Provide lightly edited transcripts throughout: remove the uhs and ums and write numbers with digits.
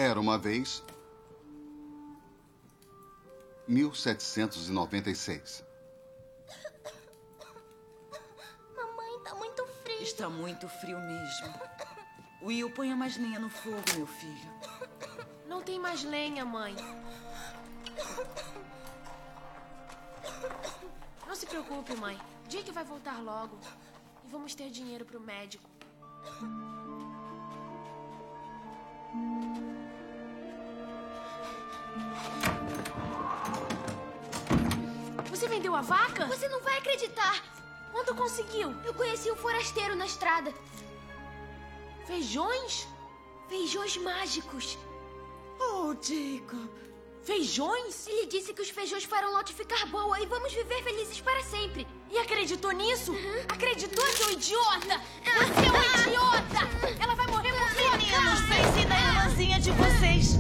Era uma vez 1796. Mamãe, tá muito frio. Está muito frio mesmo. Will, ponha mais lenha no fogo, meu filho. Não tem mais lenha, mãe. Não se preocupe, mãe. Jake vai voltar logo. E vamos ter dinheiro pro médico. Você vendeu a vaca? Você não vai acreditar. Quando conseguiu? Eu conheci um forasteiro na estrada. Feijões? Feijões mágicos. Oh, Jacob. Feijões? Ele disse que os feijões farão Lottie ficar boa e vamos viver felizes para sempre. E acreditou nisso? Uhum. Acreditou, seu idiota? Você é um idiota! Ela vai morrer por sua Meninos, causa! pensem na irmãzinha de vocês.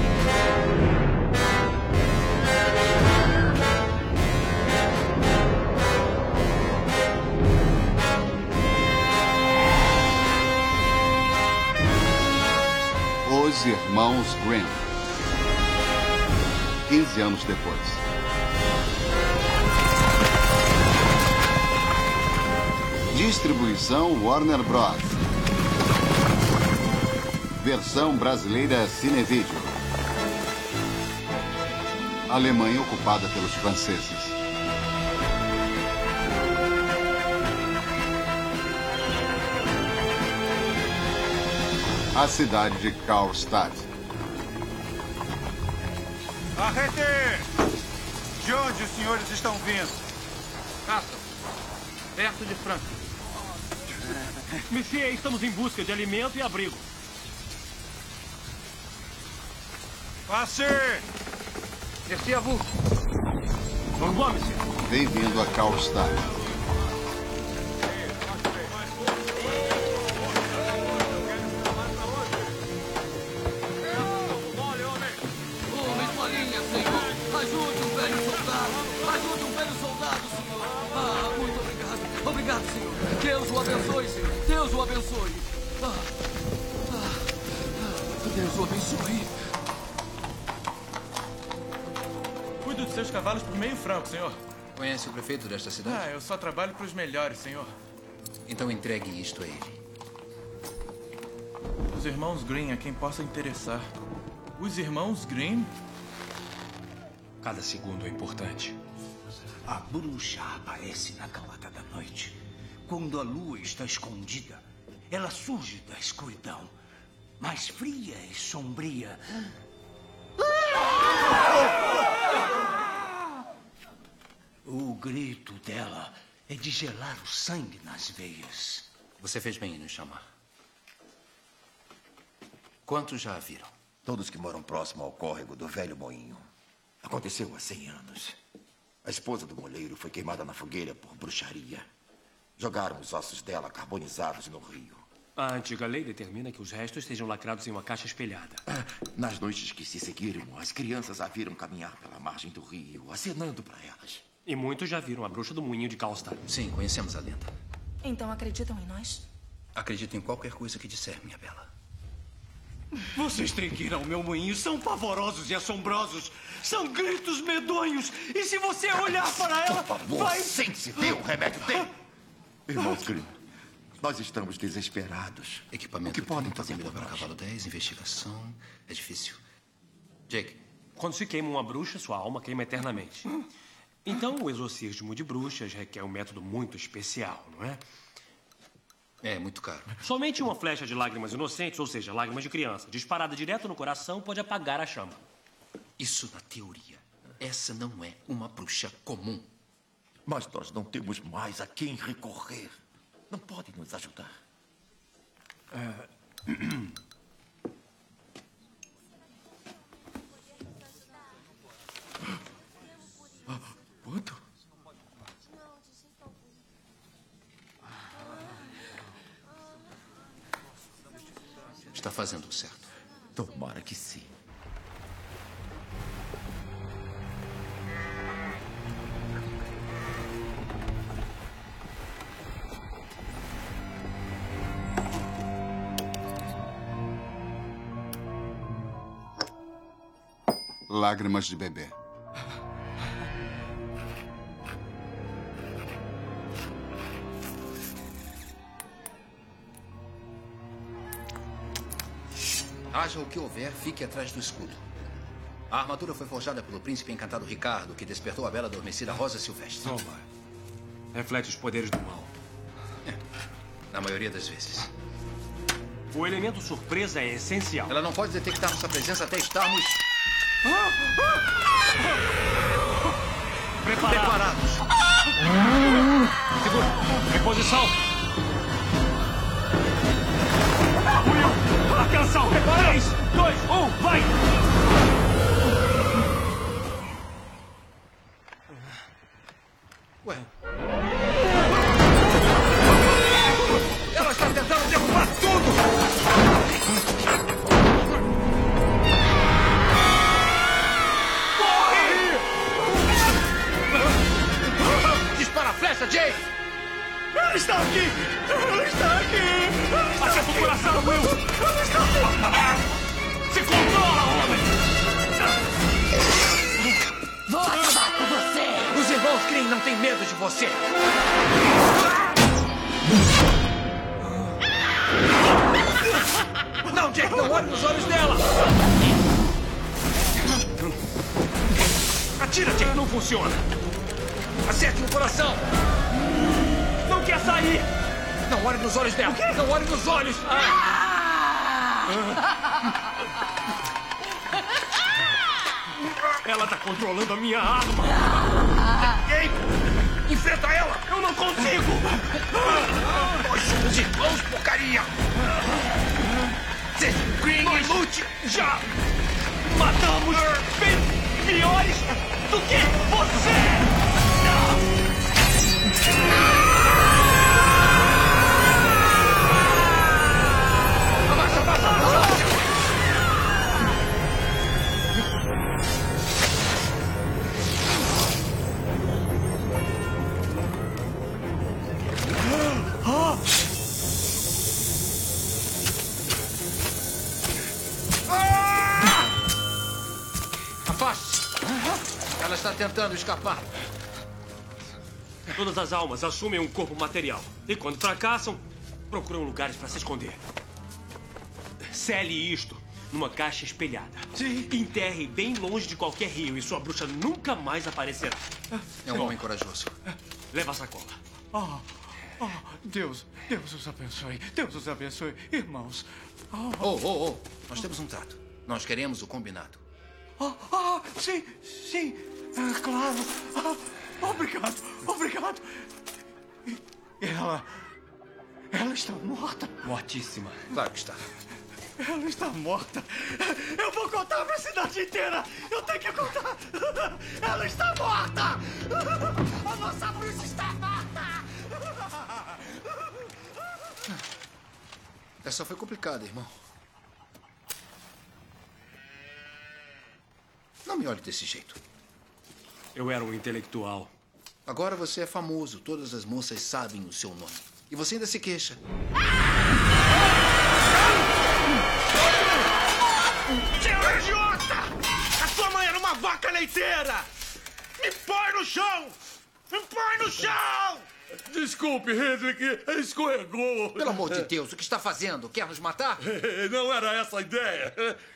Os Irmãos Grimm. 15 anos depois. Distribuição Warner Bros. Versão brasileira Cinevídeo. Alemanha ocupada pelos franceses. A cidade de Karlstadt. Arrete! De onde os senhores estão vindo? Castle, perto de Frankfurt. Monsieur, estamos em busca de alimento e abrigo. Passe! Merci à vous. Au revoir, monsieur. Bem-vindo a Karlstadt. Obrigado, senhor. Deus o abençoe, senhor. Deus o abençoe. Deus o abençoe. Cuido de seus cavalos por meio franco, senhor. Conhece o prefeito desta cidade? Eu só trabalho para os melhores, senhor. Então entregue isto a ele. Os irmãos Grimm a quem possa interessar. Os irmãos Grimm? Cada segundo é importante. A bruxa aparece na calada da noite. Quando a lua está escondida, ela surge da escuridão, mais fria e sombria. O grito dela é de gelar o sangue nas veias. Você fez bem em nos chamar. Quantos já a viram? Todos que moram próximo ao córrego do velho moinho. Aconteceu há 100 anos. A esposa do moleiro foi queimada na fogueira por bruxaria. Jogaram os ossos dela carbonizados no rio. A antiga lei determina que os restos estejam lacrados em uma caixa espelhada. Nas noites que se seguiram, as crianças a viram caminhar pela margem do rio, acenando para elas. E muitos já viram a bruxa do moinho de Karlstadt. Sim, conhecemos a lenda. Então acreditam em nós? Acredito em qualquer coisa que disser, minha bela. Vocês têm que ir ao meu moinho. São pavorosos e assombrosos. São gritos medonhos. E se você olhar para ela, Por favor, vai... sente-se. Dê o remédio dele. Irmãos Grimm, nós estamos desesperados. Equipamento. O que podem fazer comida por para nós? cavalo 10, investigação. É difícil. Jake, Quando se queima uma bruxa, sua alma queima eternamente. Então, o exorcismo de bruxas requer um método muito especial, não é? é muito caro. Somente uma flecha de lágrimas inocentes, ou seja, lágrimas de criança, disparada direto no coração, pode apagar a chama. Isso na teoria. Essa não é uma bruxa comum. Mas nós não temos mais a quem recorrer. Não podem nos ajudar. Quanto? Está fazendo o certo. Tomara que sim. Lágrimas de bebê. Haja o que houver, fique atrás do escudo. A armadura foi forjada pelo príncipe encantado Ricardo, que despertou a bela adormecida Rosa Silvestre. Toma. Reflete os poderes do mal. Na maioria das vezes. O elemento surpresa é essencial. Ela não pode detectar nossa presença até estarmos... Preparados. Segura. Reposição. Will, atenção. 3, 2, 1, vai. Ué. Ela está tentando derrubar tudo! Corre! Dispara a flecha, Jay! Ela está aqui! Ela está aqui! Acerta o coração, Will! Ela está aqui! Se controla, homem! Vou acabar com você! Os irmãos Green não têm medo de você! Não, Jack, não olhe nos olhos dela! Atira, Jack, não funciona! Acerte no coração! Não quer sair! Não olhe nos olhos dela! Não olhe nos olhos! Ela está controlando a minha arma! Ei! Enfrenta ela! Eu não consigo! Nós somos irmãos, porcaria! Seja Green e lute! Já matamos bem piores do que você! Abaixa, abaixa, abaixa! Afaste-se! Ela está tentando escapar. Todas as almas assumem um corpo material. E quando fracassam, procuram lugares para se esconder. Cele isto numa caixa espelhada. Sim. Enterre bem longe de qualquer rio e sua bruxa nunca mais aparecerá. É um homem corajoso. Leva a sacola. Deus os abençoe. Deus os abençoe. Irmãos. Nós temos um trato. Nós queremos o combinado. Sim. Claro. Obrigado. Ela está morta. Mortíssima. Claro que está. Ela está morta. Eu vou contar pra cidade inteira. Eu tenho que contar. Ela está morta. A nossa bruxa está morta. Essa foi complicada, irmão. Não me olhe desse jeito. Eu era um intelectual. Agora você é famoso. Todas as moças sabem o seu nome. E você ainda se queixa. Seu idiota! A sua mãe era uma vaca leiteira! Me põe no chão! Desculpe, Hendrik, escorregou. Pelo amor de Deus, o que está fazendo? Quer nos matar? Não era essa a ideia.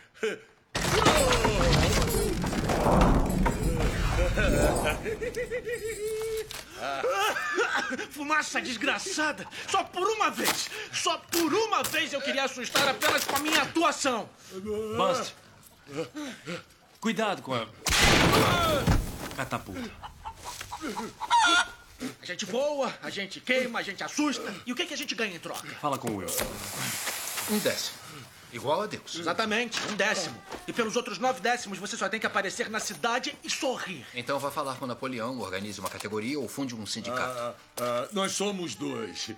Fumaça desgraçada! Só por uma vez eu queria assustar apenas com a minha atuação! Bust. Cuidado com a catapulta. A gente voa, a gente queima, a gente assusta. E o que a gente ganha em troca? Fala com o Will. 1/10. Igual a Deus. Exatamente, 1/10. E pelos outros 9/10 você só tem que aparecer na cidade e sorrir. Então vá falar com Napoleão, organize uma categoria ou funde um sindicato. Nós somos 2.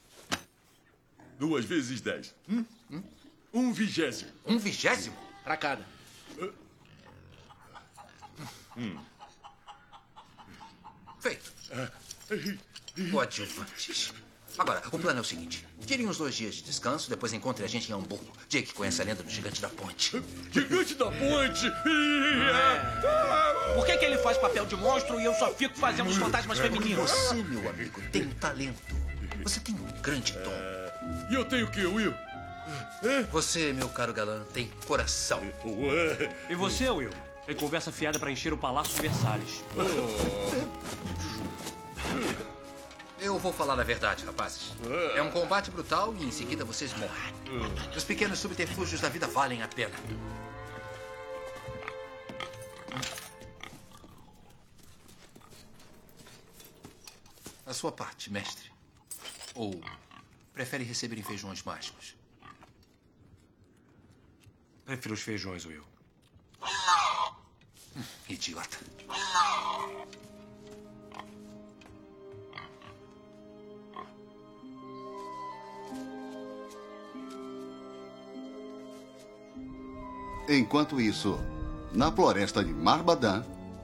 2 vezes 10. 1/20. 1/20? Pra cada. Feito. Coadjuvantes. Agora, o plano é o seguinte. Tirem uns 2 dias de descanso, depois encontre a gente em Hamburgo. Jake conhece a lenda do Gigante da Ponte. Gigante da Ponte! Por que ele faz papel de monstro e eu só fico fazendo os fantasmas femininos? Você, meu amigo, tem um talento. Você tem um grande dom. E eu tenho o quê, Will? Você, meu caro galã, tem coração. E você, Will? Tem conversa fiada pra encher o Palácio Versalhes. Eu vou falar a verdade, rapazes. É um combate brutal e em seguida vocês morrem. Os pequenos subterfúgios da vida valem a pena. A sua parte, mestre. Ou prefere receber em feijões mágicos? Prefiro os feijões, Will. Idiota. Enquanto isso, na floresta de Marbadan,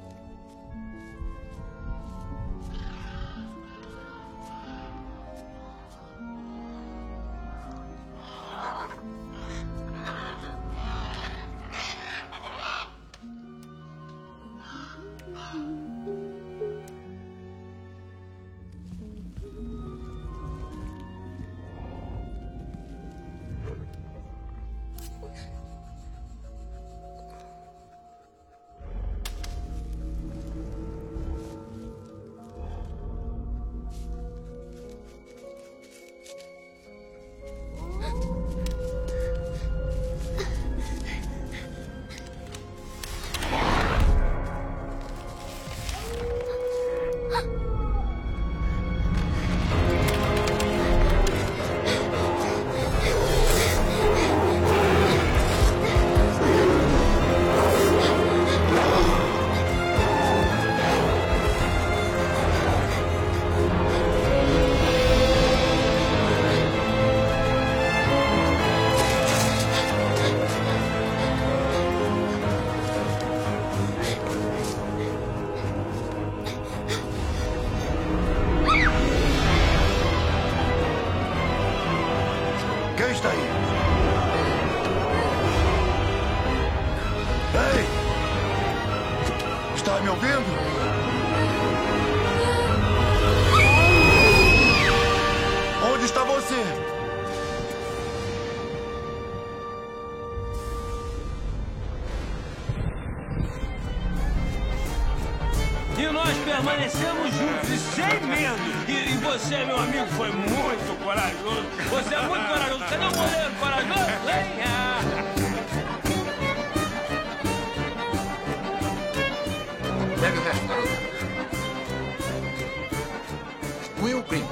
Quem está aí? Ei! Está me ouvindo? Onde está você? E nós permanecemos juntos e sem medo. E você, meu amigo, foi muito corajoso. Você é muito corajoso. Cadê o goleiro corajoso? Venha! Pega o resto, garoto. Will Green.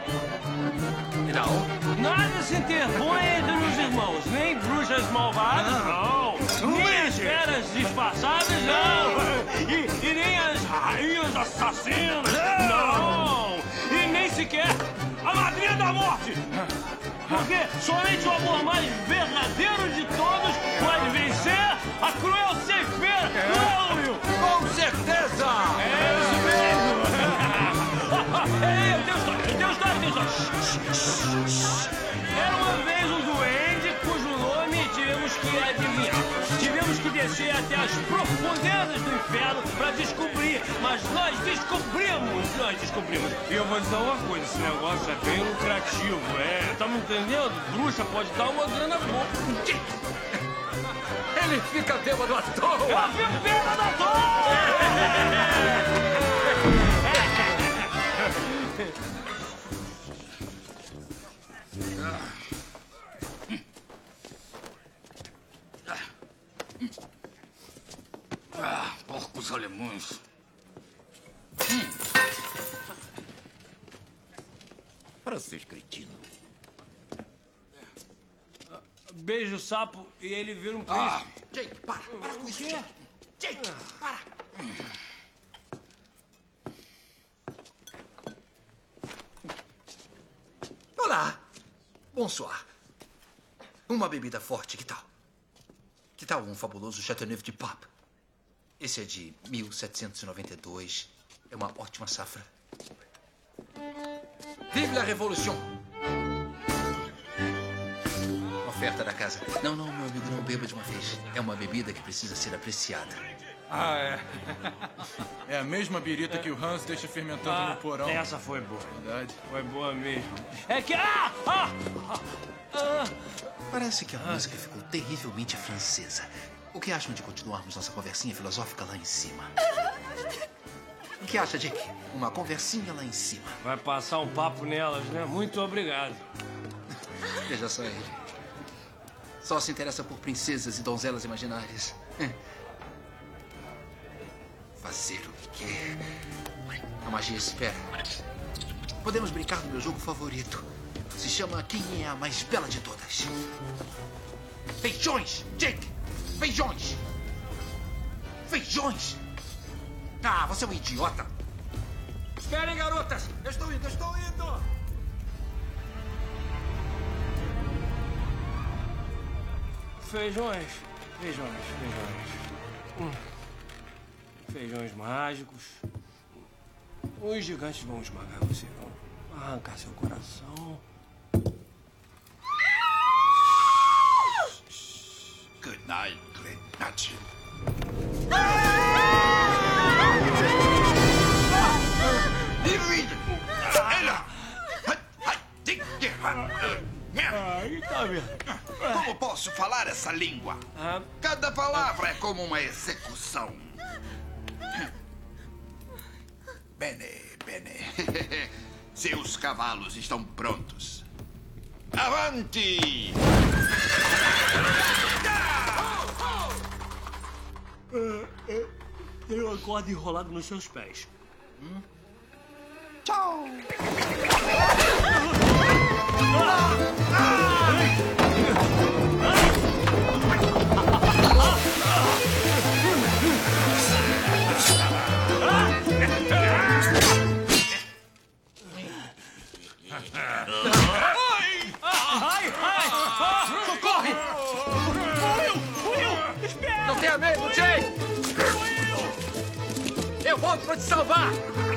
Não. Nada se interpõe entre os irmãos. Nem bruxas malvadas, não. Nem as feras disfarçadas, não. E nem as rainhas assassinas, não. E nem sequer a madrinha da morte. Porque somente o amor mais verdadeiro de todos pode vencer a cruel ceifeira. Não, Will. Com certeza! É isso mesmo. Ei, eu tenho história. Era uma vez um duende cujo nome tivemos que adivinhar. Tivemos que descer até as profundezas do inferno para descobrir. Mas nós descobrimos. E eu vou dizer uma coisa, esse negócio é bem lucrativo. Tá me entendendo? Bruxa pode dar uma grana boa. Ele fica bêbado à toa! Eu fico bêbado à toa! Porcos alemães. Francês cretino. Beija o sapo e ele vira um príncipe. Jake, para com isso, Jake. Jake, para. Olá. Bonsoir. Uma bebida forte, que tal? Que tal um fabuloso Chateauneuf de Pape? Esse é de 1792. É uma ótima safra. Vive la Revolution! Oferta da casa. Não, meu amigo, não beba de uma vez. É uma bebida que precisa ser apreciada. Ah, é. É a mesma birita que o Hans deixa fermentando no porão. Essa foi boa. Verdade. Foi boa mesmo. É que... Parece que a música ficou terrivelmente francesa. O que acham de continuarmos nossa conversinha filosófica lá em cima? O que acha, Jake? Uma conversinha lá em cima. Vai passar um papo nelas, né? Muito obrigado. Veja só ele. Só se interessa por princesas e donzelas imaginárias. Fazer o que quer. A magia espera. Podemos brincar no meu jogo favorito. Se chama Quem é a Mais Bela de Todas. Feijões! Jake! Feijões! Feijões! Ah, você é um idiota! Esperem, garotas! Eu estou indo! Feijões. Feijões mágicos. Os gigantes vão esmagar você, vão arrancar seu coração. Good night, Glenn. Tá vendo? Como posso falar essa língua? Cada palavra é como uma execução. Bene. Seus cavalos estão prontos. Avante! Tem uma corda enrolada nos seus pés. Tchau! Socorre! Will! Espera! Não tenha medo, Jake! Eu volto pra te salvar!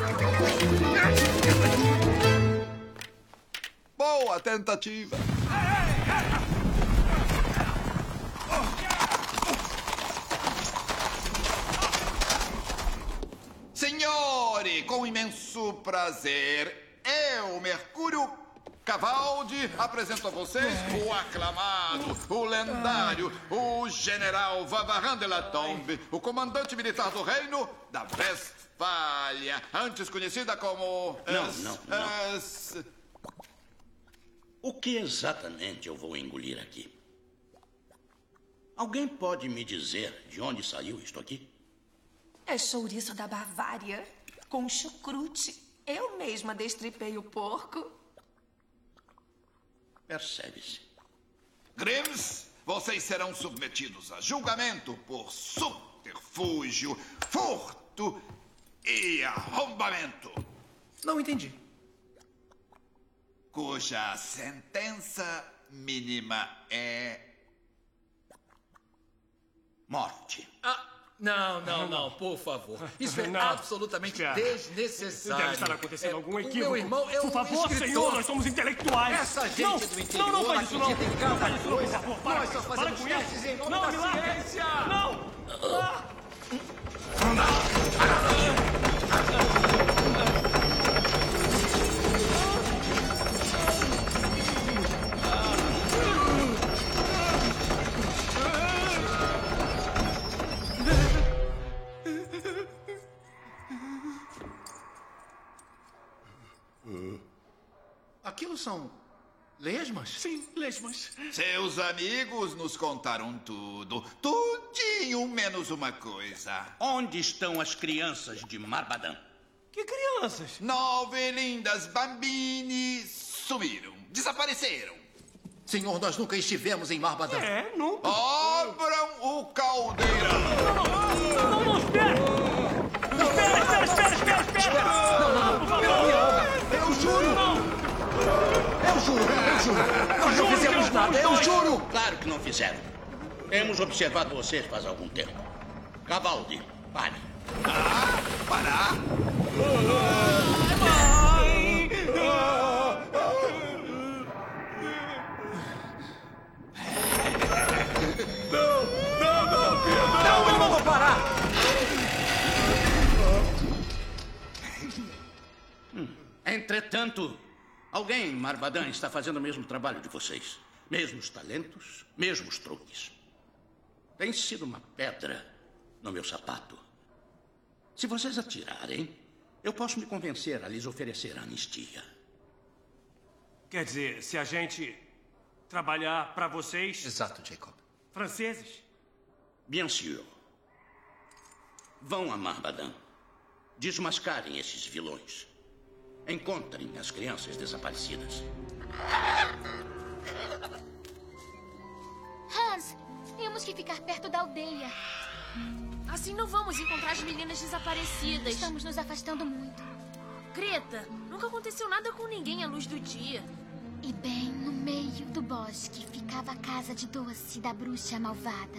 Boa tentativa. Senhores, com imenso prazer, eu, Mercúrio Cavaldi, apresento a vocês o aclamado, o lendário, o general Vavarin de la Tombe, o comandante militar do reino da Westfália, antes conhecida como... Não. O que exatamente eu vou engolir aqui? Alguém pode me dizer de onde saiu isto aqui? É chouriço da Bavária, com chucrute. Eu mesma destripei o porco. Percebe-se. Grimms, vocês serão submetidos a julgamento por subterfúgio, furto e arrombamento. Não entendi. Cuja sentença mínima é... morte. Não, por favor. Isso é absolutamente desnecessário. Deve estar acontecendo algum equívoco. Meu irmão é por favor, escritor. senhor, nós somos intelectuais. Essa gente do interior não faz isso, não. acredita em Não cada faz isso, não, por coisa. favor. Para Nós só fazemos com testes isso. em nome Não, da me larga. ciência. Não. Aquilo são lesmas? Sim, lesmas. Seus amigos nos contaram tudo. Tudinho, menos uma coisa. Onde estão as crianças de Marbadan? Que crianças? 9 lindas bambini sumiram. Desapareceram. Senhor, nós nunca estivemos em Marbadan. Nunca. Abram o caldeirão. Não, espera. Espera. Eu juro. Nós não fizemos nada, eu juro. Claro que não fizeram. Temos observado vocês faz algum tempo. Cavaldi, pare. Parar? Mãe! Entretanto, alguém em Marbadan está fazendo o mesmo trabalho de vocês. Mesmos talentos, mesmos truques. Tem sido uma pedra no meu sapato. Se vocês atirarem, eu posso me convencer a lhes oferecer anistia. Quer dizer, se a gente trabalhar para vocês... Exato, Jacob. Franceses? Bien sûr. Vão a Marbadan. Desmascarem esses vilões. Encontrem as crianças desaparecidas. Hans, temos que ficar perto da aldeia. Assim não vamos encontrar as meninas desaparecidas. Estamos nos afastando muito. Greta, nunca aconteceu nada com ninguém à luz do dia. E bem no meio do bosque ficava a casa de doce da bruxa malvada.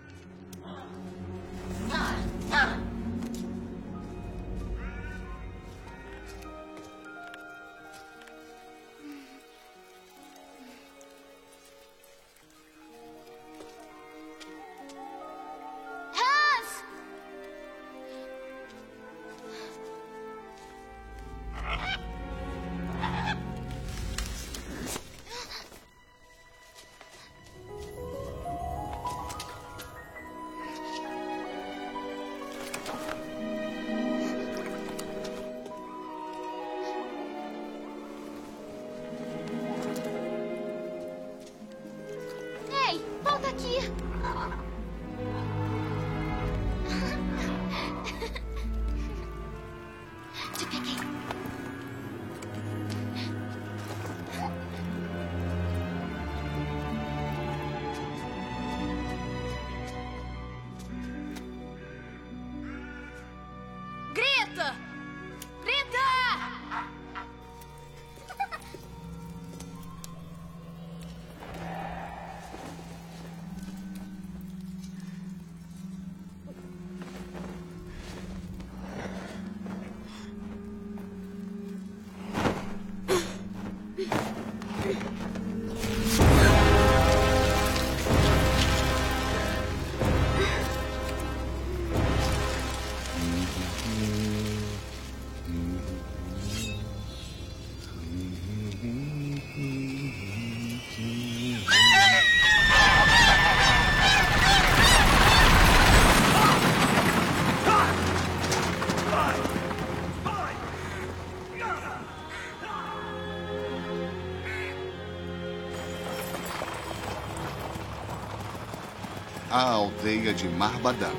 A aldeia de Marbadan.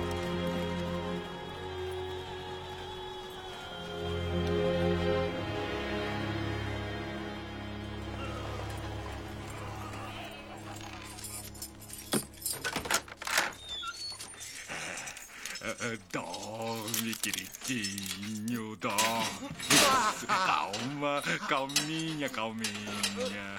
Dorme, queridinho, dorme. Calma, calminha, calminha.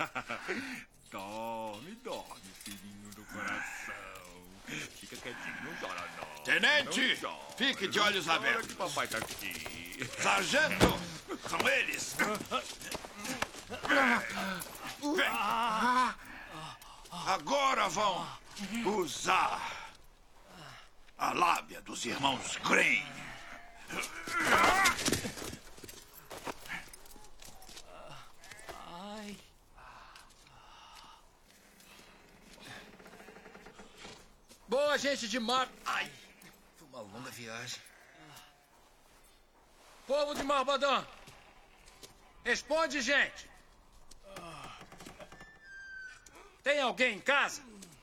Dorme, dorme, filhinho do coração. Fica quietinho, não chora não. Tenente, não chora. fique de olhos abertos. Que papai tá aqui. Sargento, são eles. Vem. Agora vão usar a lábia dos irmãos Grimm. Boa, gente de Mar... Ai, foi uma longa viagem. Povo de Marbadan, responde, gente. Tem alguém em casa?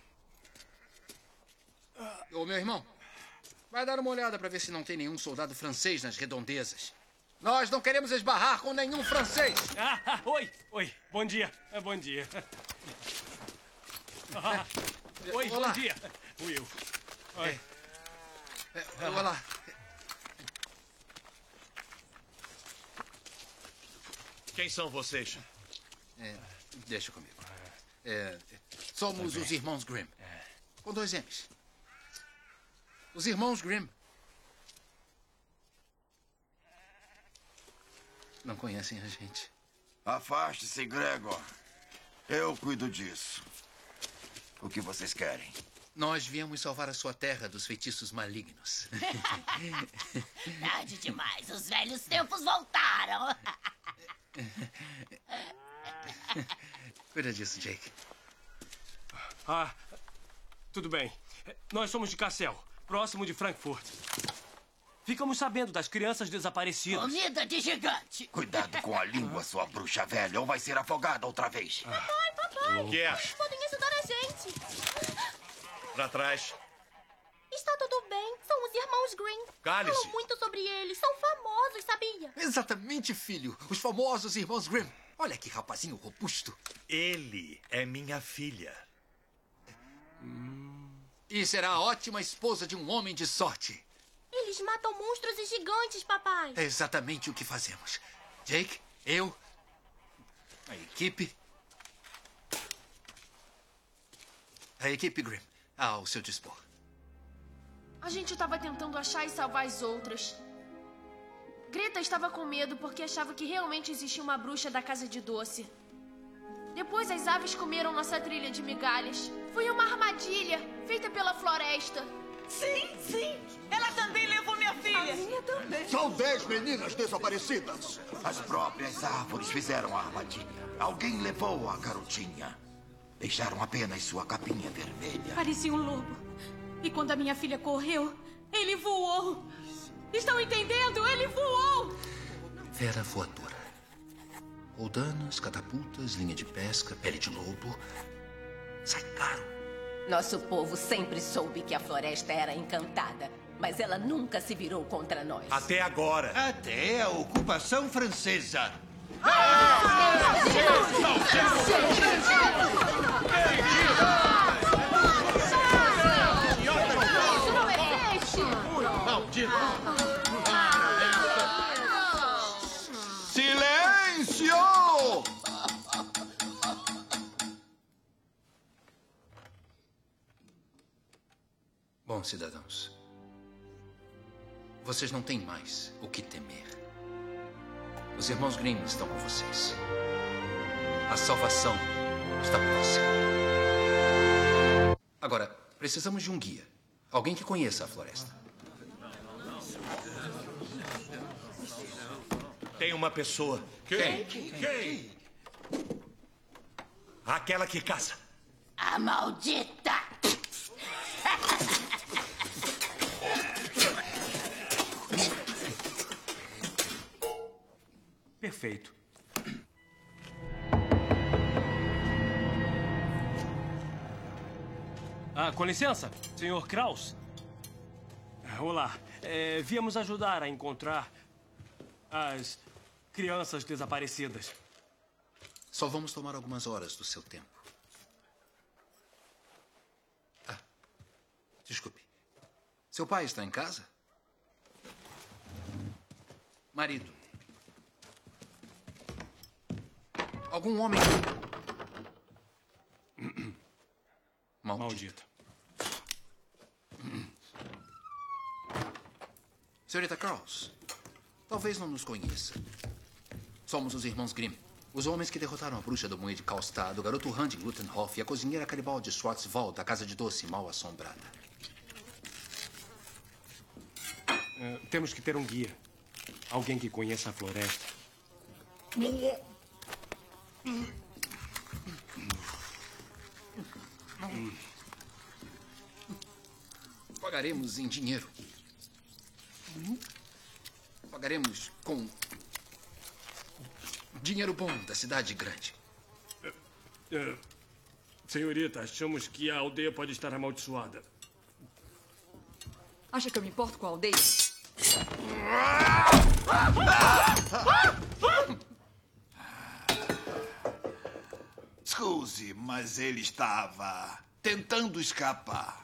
Ô, meu irmão, vai dar uma olhada para ver se não tem nenhum soldado francês nas redondezas. Nós não queremos esbarrar com nenhum francês. Oi, bom dia, bom dia. Oi, olá. bom dia. Will. Oi. Olá. Quem são vocês? Deixa comigo. Somos os irmãos Grimm. Com 2 M's. Os irmãos Grimm. Não conhecem a gente. Afaste-se, Gregor. Eu cuido disso. O que vocês querem? Nós viemos salvar a sua terra dos feitiços malignos. Tarde demais. Os velhos tempos voltaram. Cuida disso, Jake. Ah, tudo bem. Nós somos de Kassel, próximo de Frankfurt. Ficamos sabendo das crianças desaparecidas. Comida de gigante. Cuidado com a língua, sua bruxa velha, ou vai ser afogada outra vez. Papai! O que é? Podem ajudar a gente. Pra trás. Está tudo bem. São os irmãos Green. Cale-se. Falam muito sobre eles. São famosos, sabia? Exatamente, filho. Os famosos irmãos Grimm. Olha que rapazinho robusto. Ele é minha filha. E será a ótima esposa de um homem de sorte. Eles matam monstros e gigantes, papai. É exatamente o que fazemos. Jake, eu, a equipe Grimm, ao seu dispor. A gente estava tentando achar e salvar as outras. Greta estava com medo porque achava que realmente existia uma bruxa da casa de doce. Depois as aves comeram nossa trilha de migalhas. Foi uma armadilha feita pela floresta. Sim. Ela também levou minha filha. A minha também. São 10 meninas desaparecidas. As próprias árvores fizeram a armadilha. Alguém levou a garotinha. Deixaram apenas sua capinha vermelha. Parecia um lobo. E quando a minha filha correu, ele voou. Estão entendendo? Ele voou! Fera voadora. Roldanas, catapultas, linha de pesca, pele de lobo. Sai caro. Nosso povo sempre soube que a floresta era encantada, mas ela nunca se virou contra nós. Até agora. Até a ocupação francesa. Isso não é peixe! Maldito! Silêncio! Bom, cidadãos, vocês não têm mais o que temer. Os irmãos Grimm estão com vocês. A salvação está próxima. Agora, precisamos de um guia. Alguém que conheça a floresta. Tem uma pessoa. Quem? Aquela que caça. A maldita! Perfeito. Com licença, Sr. Kraus. Olá. Viemos ajudar a encontrar as crianças desaparecidas. Só vamos tomar algumas horas do seu tempo. Desculpe. Seu pai está em casa? Marido. Algum homem... Maldito. Senhorita Kraus, talvez não nos conheça. Somos os irmãos Grimm. Os homens que derrotaram a bruxa do moinho de Karlstad, o garoto Randy Glutenhoff e a cozinheira canibal de Schwarzwald, da casa de doce mal assombrada. Temos que ter um guia. Alguém que conheça a floresta. Pagaremos em dinheiro. Pagaremos com dinheiro bom da cidade grande. Senhorita, achamos que a aldeia pode estar amaldiçoada. Acha que eu me importo com a aldeia? Excuse, mas ele estava tentando escapar.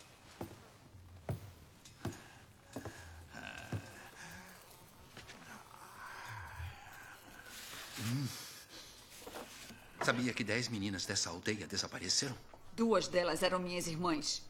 Sabia que 10 meninas dessa aldeia desapareceram? 2 delas eram minhas irmãs.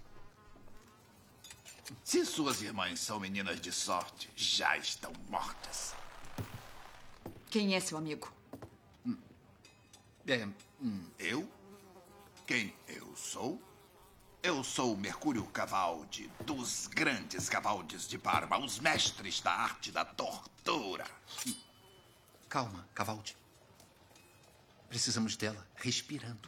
Se suas irmãs são meninas de sorte, já estão mortas. Quem é seu amigo? Eu? Quem eu sou? Eu sou Mercúrio Cavaldi, dos grandes Cavaldes de Parma, os mestres da arte da tortura. Calma, Cavaldi. Precisamos dela respirando.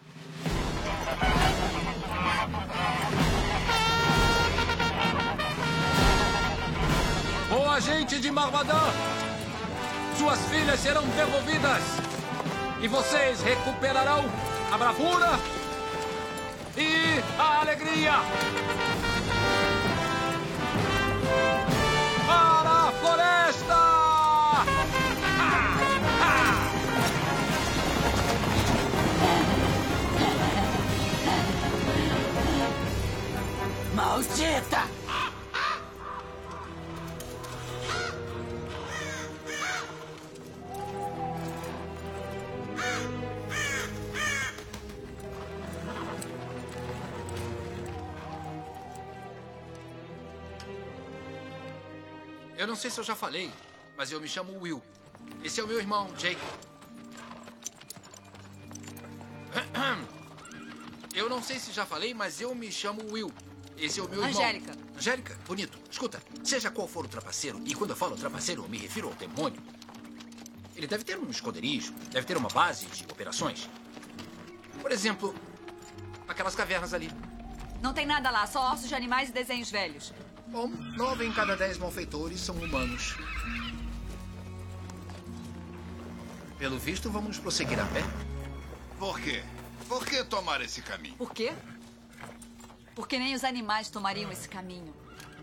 O agente de Marbadan! Suas filhas serão devolvidas! E vocês recuperarão a bravura e a alegria! Para a floresta! Maldita! Eu não sei se eu já falei, mas eu me chamo Will. Esse é o meu irmão, Jake. Eu não sei se já falei, mas eu me chamo Will. Esse é o meu irmão. Angélica. Angélica, bonito. Escuta, seja qual for o trapaceiro, e quando eu falo trapaceiro, eu me refiro ao demônio. Ele deve ter um esconderijo, deve ter uma base de operações. Por exemplo, aquelas cavernas ali. Não tem nada lá, só ossos de animais e desenhos velhos. Bom, 9 em cada 10 malfeitores são humanos. Pelo visto, vamos prosseguir a pé. Por quê? Por que tomar esse caminho? Por quê? Porque nem os animais tomariam esse caminho.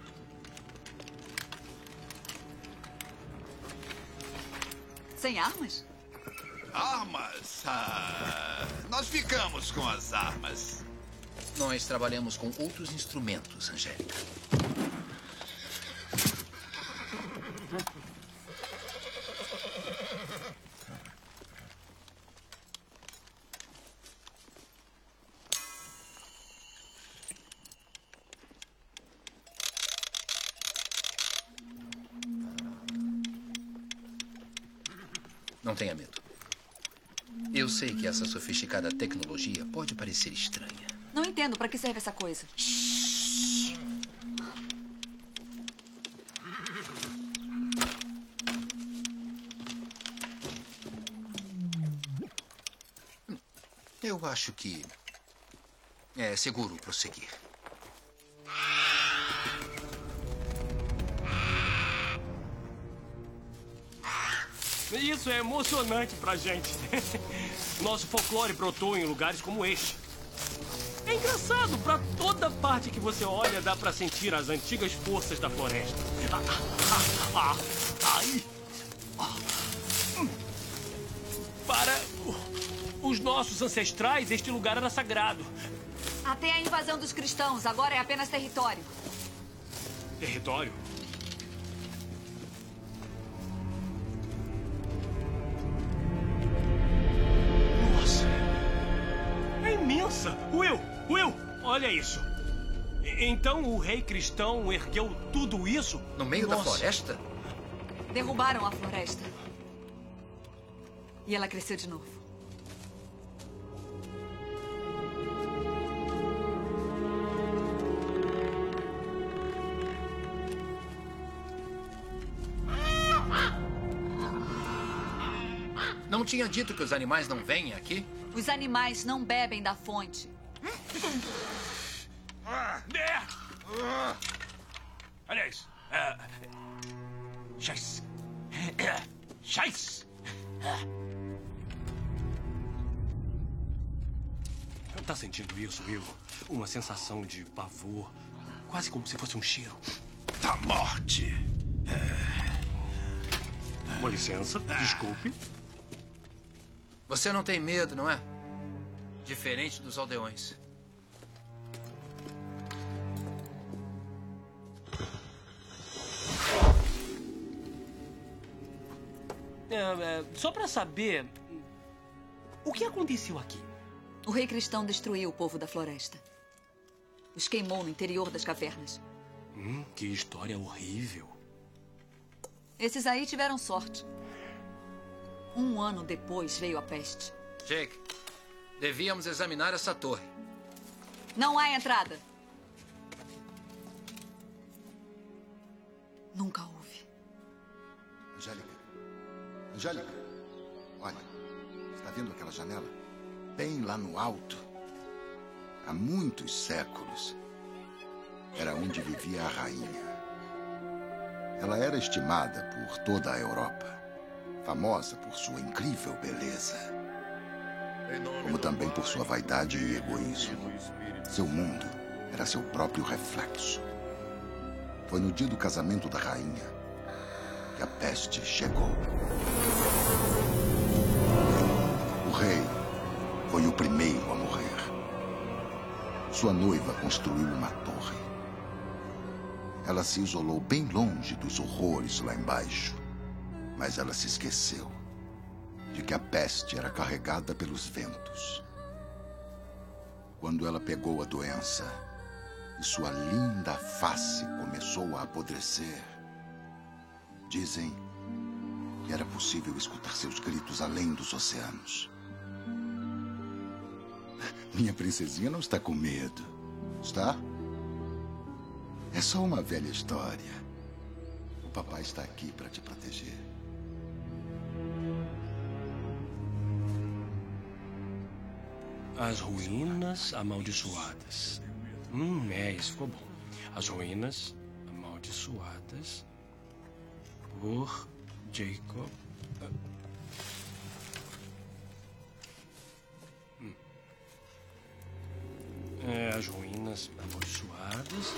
Sem armas? Armas? Nós ficamos com as armas. Nós trabalhamos com outros instrumentos, Angélica. Não tenha medo. Eu sei que essa sofisticada tecnologia pode parecer estranha. Não entendo para que serve essa coisa. Eu acho que é seguro prosseguir. Isso é emocionante pra gente. Nosso folclore brotou em lugares como este. É engraçado, pra toda parte que você olha, dá pra sentir as antigas forças da floresta. Para os nossos ancestrais, este lugar era sagrado. Até a invasão dos cristãos, agora é apenas território. Território? Nossa! É imensa! Will! Olha isso! Então o rei cristão ergueu tudo isso? No meio da floresta? Derrubaram a floresta. E ela cresceu de novo. Não tinha dito que os animais não vêm aqui? Os animais não bebem da fonte. Aliás, Chais. Tá sentindo isso, Will? Uma sensação de pavor, quase como se fosse um cheiro. Da morte. Com licença, desculpe. Você não tem medo, não é? Diferente dos aldeões. Só pra saber, o que aconteceu aqui? O rei cristão destruiu o povo da floresta. Os queimou no interior das cavernas. Que história horrível. Esses aí tiveram sorte. 1 ano depois veio a peste. Jake, devíamos examinar essa torre. Não há entrada. Angélica. Angélica. Olha, está vendo aquela janela? Bem lá no alto. Há muitos séculos. Era onde vivia a rainha. Ela era estimada por toda a Europa. Famosa por sua incrível beleza. Como também por sua vaidade e egoísmo. Seu mundo era seu próprio reflexo. Foi no dia do casamento da rainha que a peste chegou. O rei foi o primeiro a morrer. Sua noiva construiu uma torre. Ela se isolou bem longe dos horrores lá embaixo. Mas ela se esqueceu de que a peste era carregada pelos ventos. Quando ela pegou a doença e sua linda face começou a apodrecer, dizem que era possível escutar seus gritos além dos oceanos. Minha princesinha não está com medo, está? É só uma velha história. O papai está aqui para te proteger. As ruínas amaldiçoadas. Isso ficou bom. As ruínas amaldiçoadas por Jacob. As ruínas amaldiçoadas.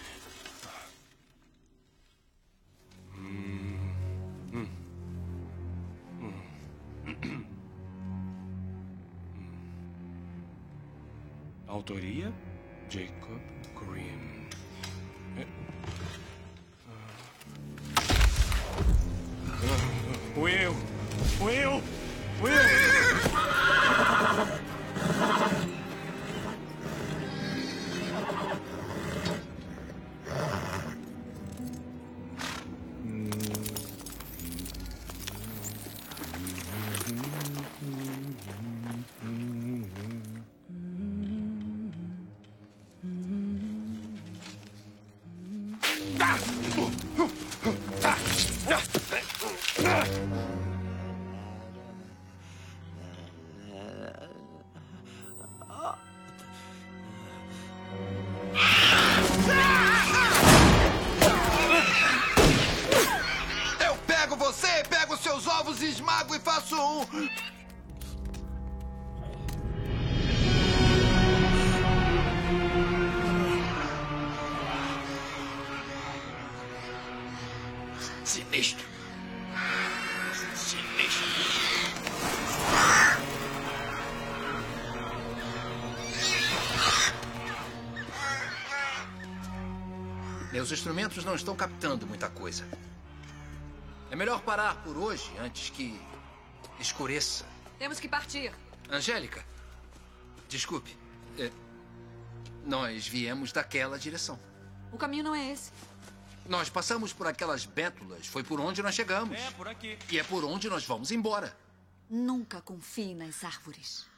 Autoria: Jacob Grimm. Will! Eu pego você, pego seus ovos e esmago e faço um... Sinistro. Meus instrumentos não estão captando muita coisa. É melhor parar por hoje antes que escureça. Temos que partir. Angélica, desculpe. Nós viemos daquela direção. O caminho não é esse. Nós passamos por aquelas bétulas. Foi por onde nós chegamos. É, por aqui. E é por onde nós vamos embora. Nunca confie nas árvores.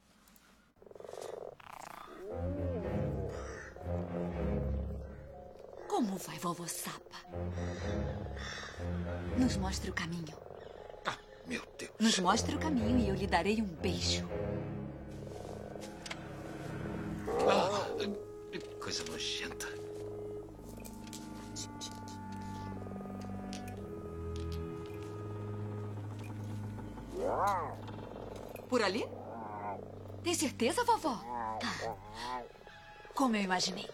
Como vai, vovó Sapa? Nos mostre o caminho. Ah, meu Deus. Nos mostre o caminho e eu lhe darei um beijo. Que coisa nojenta. Por ali? Tem certeza, vovó? Como eu imaginei.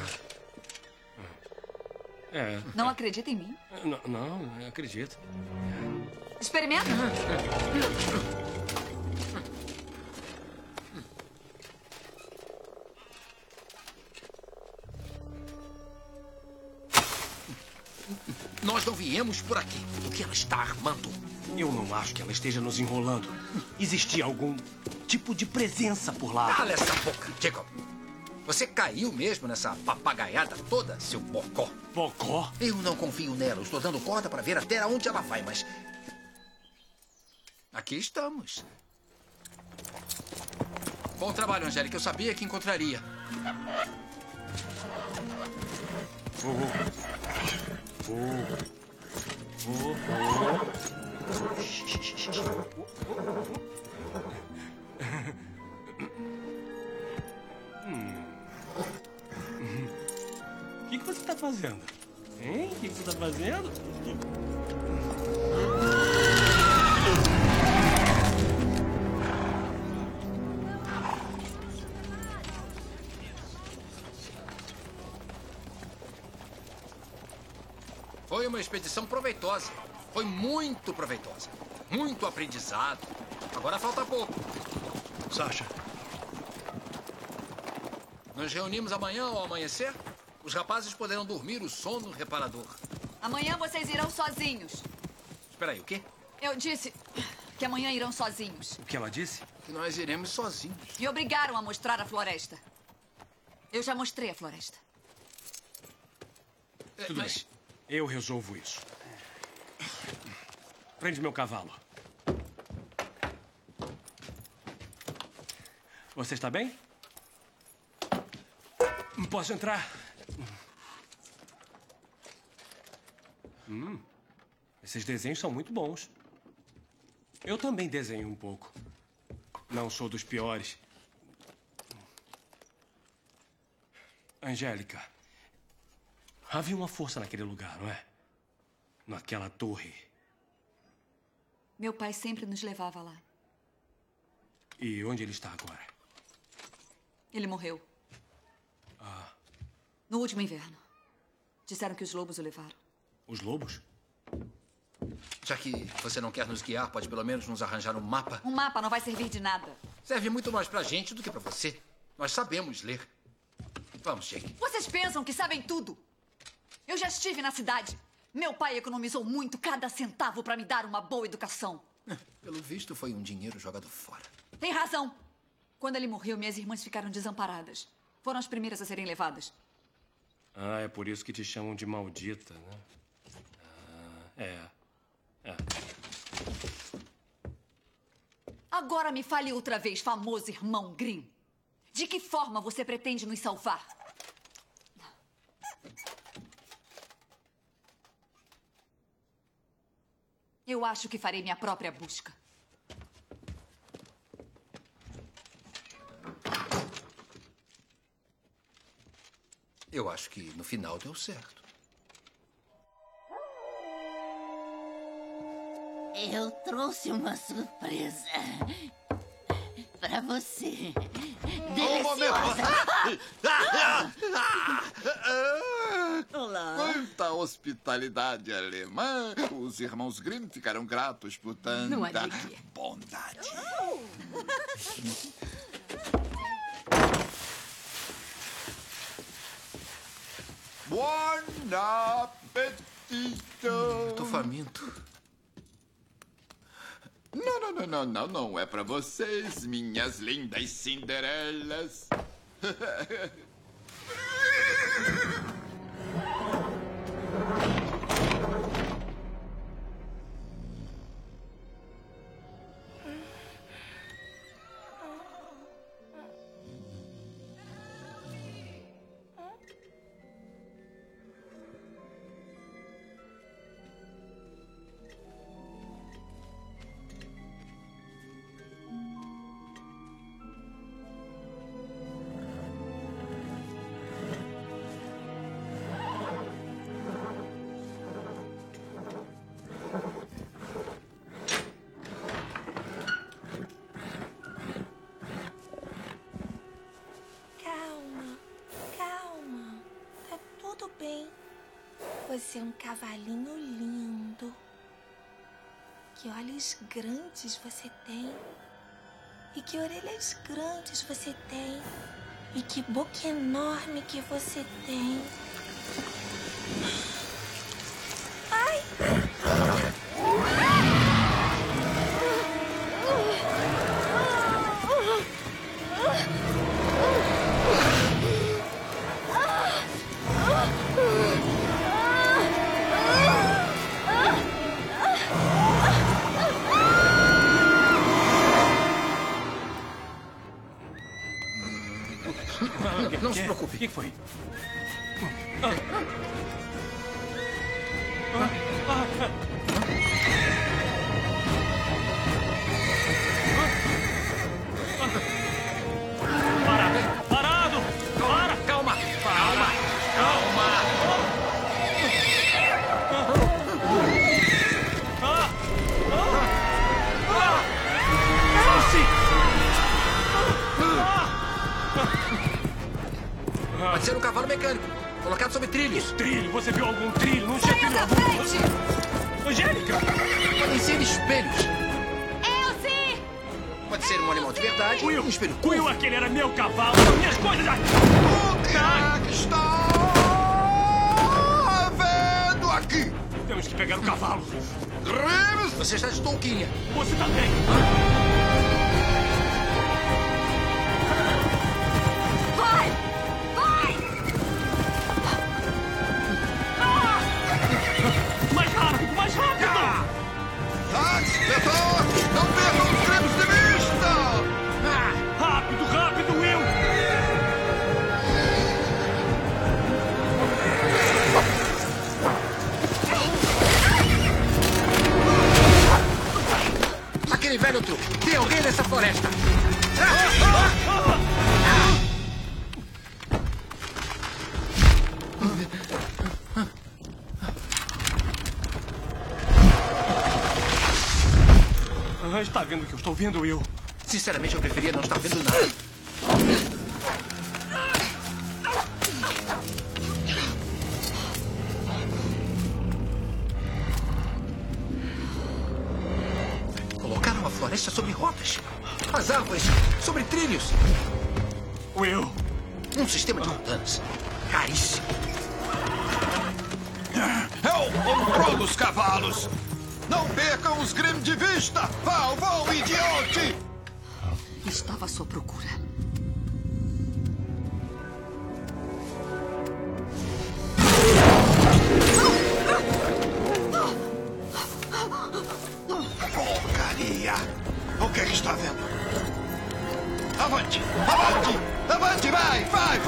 Não acredita em mim? Não, acredito. Experimenta. Nós não viemos por aqui. O que ela está armando? Eu não acho que ela esteja nos enrolando. Existia algum tipo de presença por lá. Cala essa boca, Jacob. Você caiu mesmo nessa papagaiada toda, seu bocó? Bocó? Eu não confio nela. Estou dando corda para ver até onde ela vai, mas... Aqui estamos. Bom trabalho, Angélica. Eu sabia que encontraria. O que você tá fazendo? Hein? O que você tá fazendo? Foi uma expedição proveitosa. Foi muito proveitosa. Muito aprendizado. Agora falta pouco. Sasha. Nos reunimos amanhã ao amanhecer? Os rapazes poderão dormir o sono reparador. Amanhã vocês irão sozinhos. Espera aí, o quê? Eu disse que amanhã irão sozinhos. O que ela disse? Que nós iremos sozinhos. Me obrigaram a mostrar a floresta. Eu já mostrei a floresta. Tudo bem. Eu resolvo isso. Prende meu cavalo. Você está bem? Posso entrar? Esses desenhos são muito bons. Eu também desenho um pouco. Não sou dos piores. Angélica, havia uma força naquele lugar, não é? Naquela torre. Meu pai sempre nos levava lá. E onde ele está agora? Ele morreu. No último inverno. Disseram que os lobos o levaram. Os lobos? Já que você não quer nos guiar, pode pelo menos nos arranjar um mapa? Um mapa não vai servir de nada. Serve muito mais pra gente do que pra você. Nós sabemos ler. Vamos, Jake. Vocês pensam que sabem tudo. Eu já estive na cidade. Meu pai economizou muito cada centavo para me dar uma boa educação. Pelo visto, foi um dinheiro jogado fora. Tem razão. Quando ele morreu, minhas irmãs ficaram desamparadas. Foram as primeiras a serem levadas. É por isso que te chamam de maldita, né? É. Agora me fale outra vez, famoso irmão Grimm. De que forma você pretende nos salvar? Eu acho que farei minha própria busca. Eu acho que no final deu certo. Eu trouxe uma surpresa pra você. Deliciosa. Olá. Quanta hospitalidade alemã. Os irmãos Grimm ficaram gratos por tanta bondade. Buon appetito. Tô faminto. Não é pra vocês, minhas lindas Cinderelas. Você é um cavalinho lindo. Que olhos grandes você tem. E que orelhas grandes você tem. E que boca enorme que você tem. Ai! Não se preocupe. O que foi? Pode ser um cavalo mecânico, colocado sobre trilhos. Trilho? Você viu algum trilho? Não tinha trilho algum. Angélica! Podem ser espelhos. Elsie! Pode ser um animal de verdade. Will, um espelho. Will, aquele era meu cavalo. Minhas coisas aqui. O que é que está havendo aqui? Temos que pegar o cavalo. Grimes! Você está de touquinha. Você também. Vai! Vai! Mais rápido, mais rápido! Dax, Letor, não percam os Grimes de vista! Rápido, rápido, Will! Aquele velho truque. Tem alguém nessa floresta? Está vendo o que eu estou vendo, Will? Sinceramente, eu preferia não estar vendo nada. Colocaram a floresta sobre rotas. As árvores sobre trilhos. Will. Um sistema de montanhas. Caríssimo. É o controle dos cavalos! Não percam os Grimm de vista! Vão, idiote! Estava à sua procura. Porcaria! O que é que está vendo? Avante! Avante! Avante! Vai!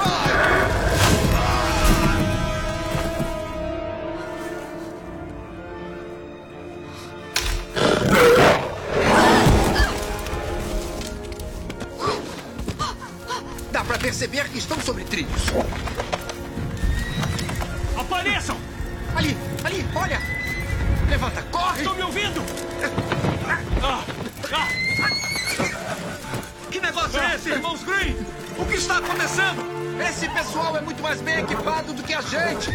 Dá pra perceber que estão sobre trilhos. Apareçam! Ali, olha! Levanta, corre! Estão me ouvindo? Que negócio é esse, irmãos Green? O que está acontecendo? Esse pessoal é muito mais bem equipado do que a gente!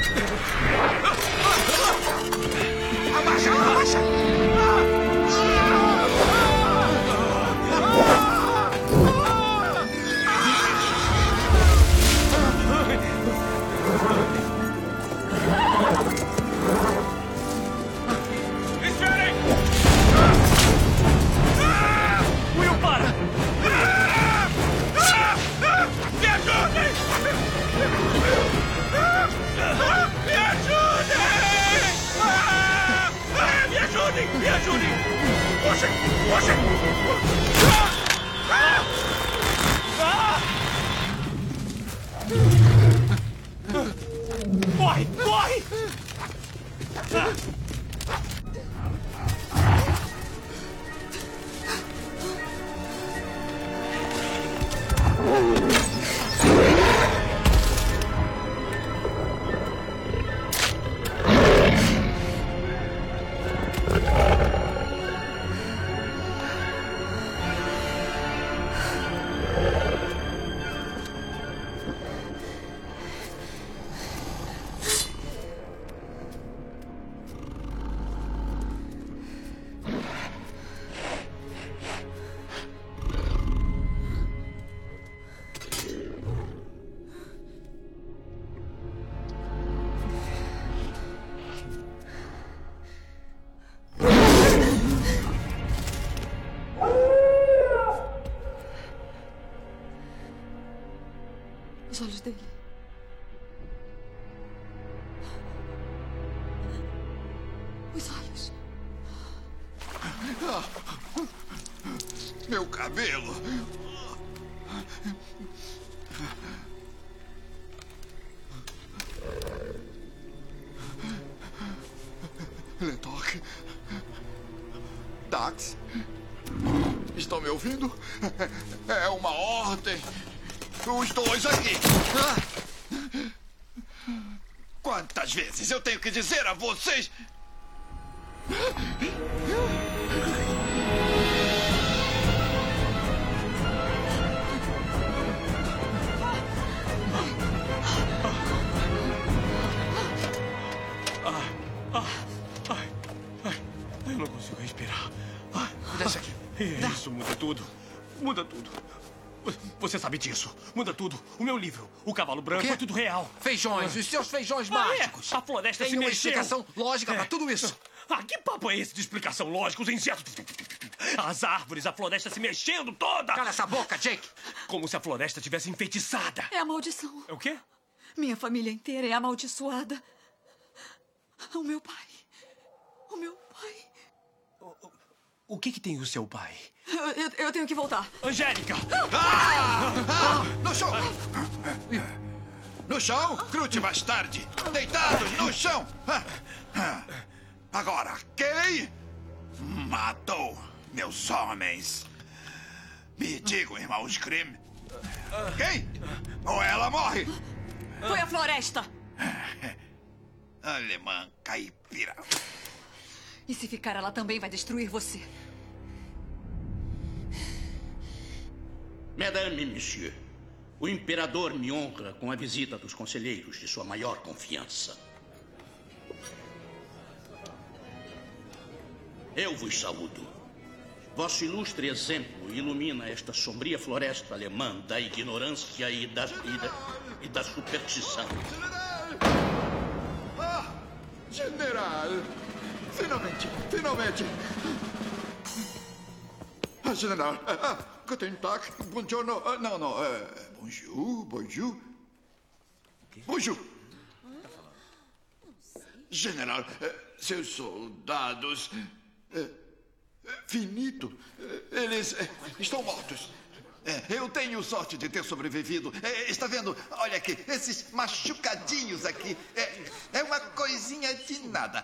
Abaixa! Esperem! Will, para! Me ajudem! Me ajudem! Me ajudem! Puxem! Corre! Os olhos dele. Os olhos. Meu cabelo! Letok. Dax. Estão me ouvindo? É uma ordem. Os dois aqui. Quantas vezes eu tenho que dizer a vocês? Desce aqui. Isso muda tudo. Muda tudo. Você sabe disso. Muda tudo. O meu livro, o cavalo branco, é tudo real. Feijões, os seus feijões mágicos. A floresta tem se uma mexeu. explicação lógica pra tudo isso. Que papo é esse de explicação lógica? Os insetos... As árvores, a floresta se mexendo toda. Cala essa boca, Jake. Como se a floresta tivesse enfeitiçada. É a maldição. É o quê? Minha família inteira é amaldiçoada. O meu pai. O meu pai. O que tem o seu pai? Eu tenho que voltar. Angélica! No chão! No chão, Groot bastarde! Deitados no chão! Agora, quem matou meus homens? Me digam, irmãos Grimm. Quem? Ou ela morre? Foi a floresta! Alemã caipira. E se ficar, ela também vai destruir você. Madame e Monsieur, o imperador me honra com a visita dos conselheiros de sua maior confiança. Eu vos saúdo. Vosso ilustre exemplo ilumina esta sombria floresta alemã da ignorância e da superstição. General! Finalmente! General, guten Tag, buongiorno, bonjour. General, seus soldados, finito, eles estão mortos. Eu tenho sorte de ter sobrevivido. Está vendo? Olha aqui, esses machucadinhos aqui. É uma coisinha de nada.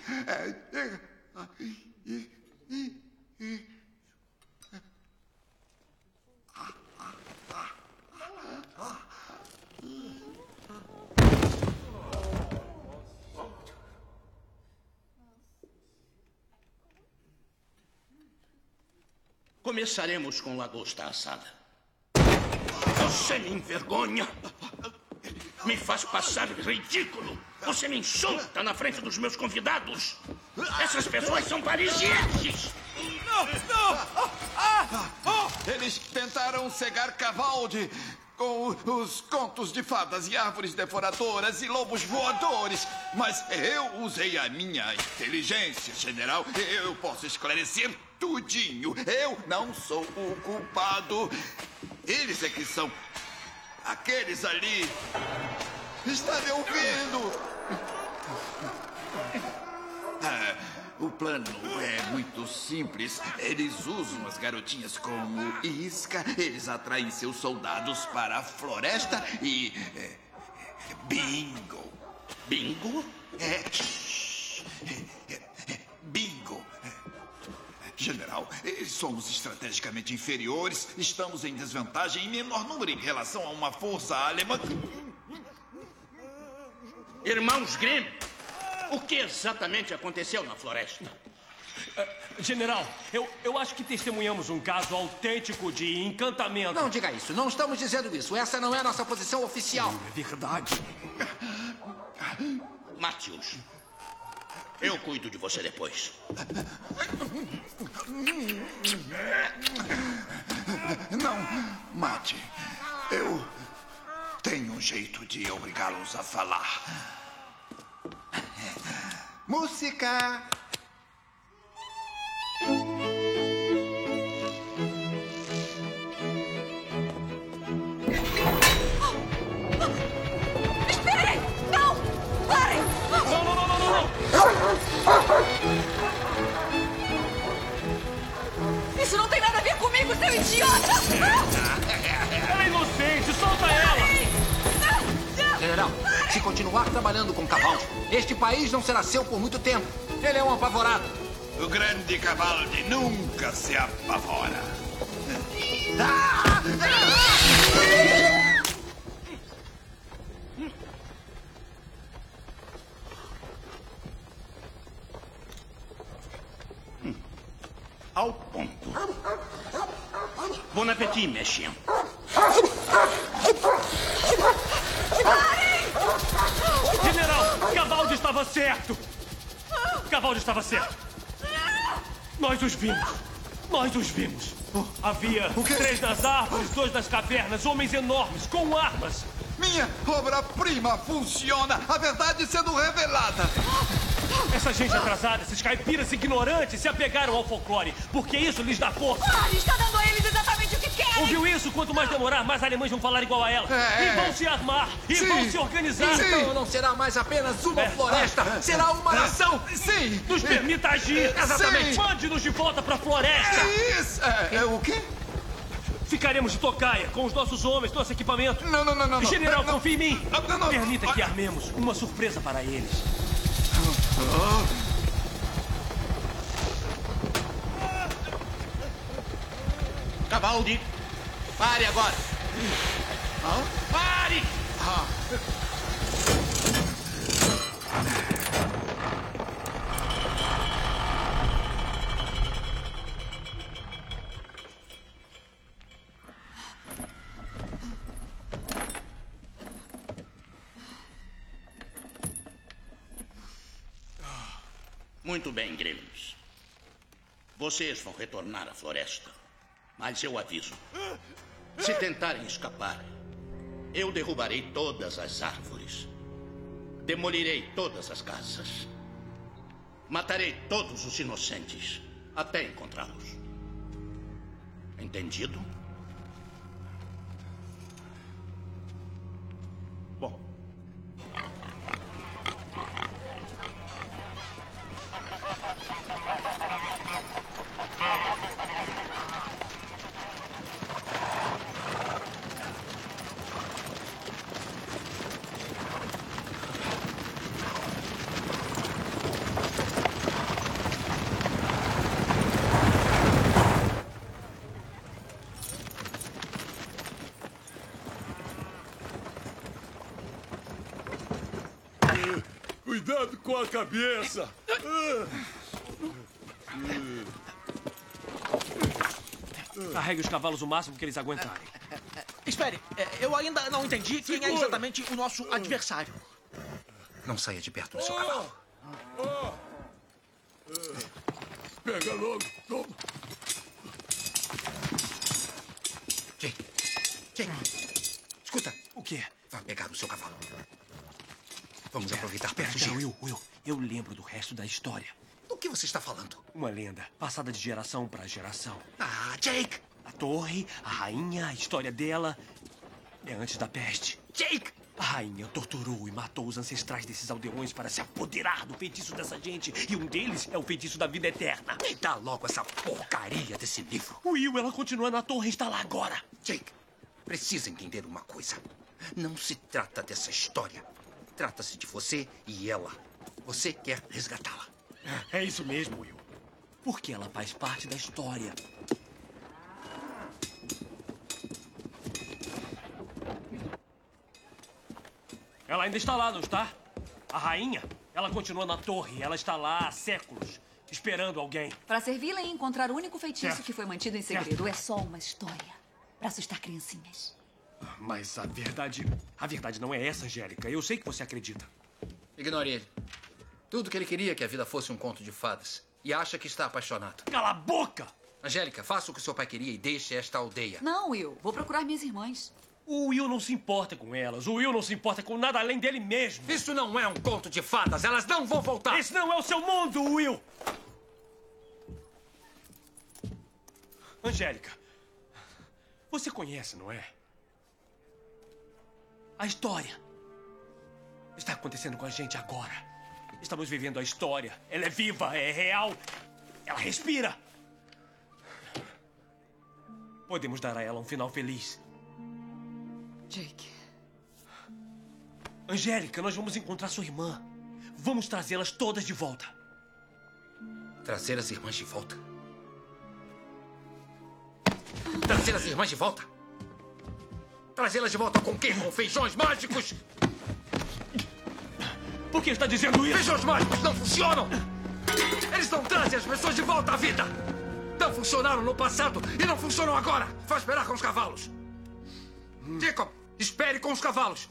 Começaremos com lagosta assada. Você me envergonha. Me faz passar ridículo. Você me insulta na frente dos meus convidados. Essas pessoas são parisienses. Não! Eles tentaram cegar Cavaldi com os contos de fadas e árvores devoradoras e lobos voadores. Mas eu usei a minha inteligência, general. Eu posso esclarecer tudinho. Eu não sou o culpado. Eles é que são. Aqueles ali. Está me ouvindo? O plano é muito simples. Eles usam as garotinhas como isca. Eles atraem seus soldados para a floresta e... bingo. Bingo? Bingo. General, somos estrategicamente inferiores. Estamos em desvantagem em menor número em relação a uma força alemã. Irmãos Grimm, o que exatamente aconteceu na floresta? General, eu acho que testemunhamos um caso autêntico de encantamento. Não diga isso. Não estamos dizendo isso. Essa não é a nossa posição oficial. É verdade. Matthews, eu cuido de você depois. Não, mate. Eu tenho um jeito de obrigá-los a falar. Música! Esperem! Não! Parem! Não! Isso não tem nada a ver comigo, seu idiota! Ela é inocente, solta ela! General, se continuar trabalhando com Cavaldi, este país não será seu por muito tempo. Ele é um apavorado. O grande Cavaldi nunca se apavora. Ao ponto. Bon appétit, mes chiens. General, Cavaldi estava certo! Cavaldi estava certo! Nós os vimos. Nós os vimos. Havia 3 nas árvores, 2 nas cavernas, homens enormes, com armas. Minha obra-prima funciona. A verdade sendo revelada. Essa gente atrasada, esses caipiras ignorantes se apegaram ao folclore, porque isso lhes dá força. Está dando a eles exatamente o que querem. Ouviu isso? Quanto mais demorar, mais alemães vão falar igual a ela. E vão se armar. E vão se organizar. Então não será mais apenas uma floresta. Será uma nação. Sim. Nos permita agir. Exatamente. Mande-nos de volta para a floresta. Isso. O quê? Ficaremos de tocaia com os nossos homens, nosso equipamento. Não. General, confie em mim. Permita que armemos uma surpresa para eles. Cavaldi, pare agora. Pare! Muito bem, Grêmios. Vocês vão retornar à floresta. Mas eu aviso. Se tentarem escapar, eu derrubarei todas as árvores. Demolirei todas as casas. Matarei todos os inocentes até encontrá-los. Entendido? Bom. Cuidado com a cabeça! Carregue os cavalos o máximo que eles aguentarem. Espere, eu ainda não entendi quem é exatamente o nosso adversário. Não saia de perto do seu cavalo. Pega logo, toma. Jake, escuta. O quê? Vá pegar o seu cavalo. Vamos aproveitar para fugir. Will, eu lembro do resto da história. Do que você está falando? Uma lenda, passada de geração para geração. Ah, Jake! A torre, a rainha, a história dela é antes da peste. Jake! A rainha torturou e matou os ancestrais desses aldeões para se apoderar do feitiço dessa gente. E um deles é o feitiço da vida eterna. Me dá logo essa porcaria desse livro. Will, ela continua na torre e está lá agora. Jake, precisa entender uma coisa. Não se trata dessa história. Trata-se de você e ela. Você quer resgatá-la. É isso mesmo, Will. Porque ela faz parte da história. Ela ainda está lá, não está? A rainha, ela continua na torre. Ela está lá há séculos, esperando alguém. Para servi-la e encontrar o único feitiço que foi mantido em segredo. É só uma história. Para assustar criancinhas. Mas a verdade não é essa, Angélica. Eu sei que você acredita. Ignore ele. Tudo que ele queria é que a vida fosse um conto de fadas. E acha que está apaixonado. Cala a boca! Angélica, faça o que seu pai queria e deixe esta aldeia. Não, Will. Vou procurar minhas irmãs. O Will não se importa com elas. O Will não se importa com nada além dele mesmo. Isso não é um conto de fadas. Elas não vão voltar. Esse não é o seu mundo, Will. Angélica, você conhece, não é? A história está acontecendo com a gente agora. Estamos vivendo a história. Ela é viva, é real. Ela respira. Podemos dar a ela um final feliz. Jake. Angélica, nós vamos encontrar sua irmã. Vamos trazê-las todas de volta. Trazer as irmãs de volta? Trazer as irmãs de volta? Trazê-las de volta com quê? Com feijões mágicos? Por que está dizendo isso? Feijões mágicos não funcionam! Eles não trazem as pessoas de volta à vida! Não funcionaram no passado e não funcionam agora! Vá esperar com os cavalos! Jacob, espere com os cavalos!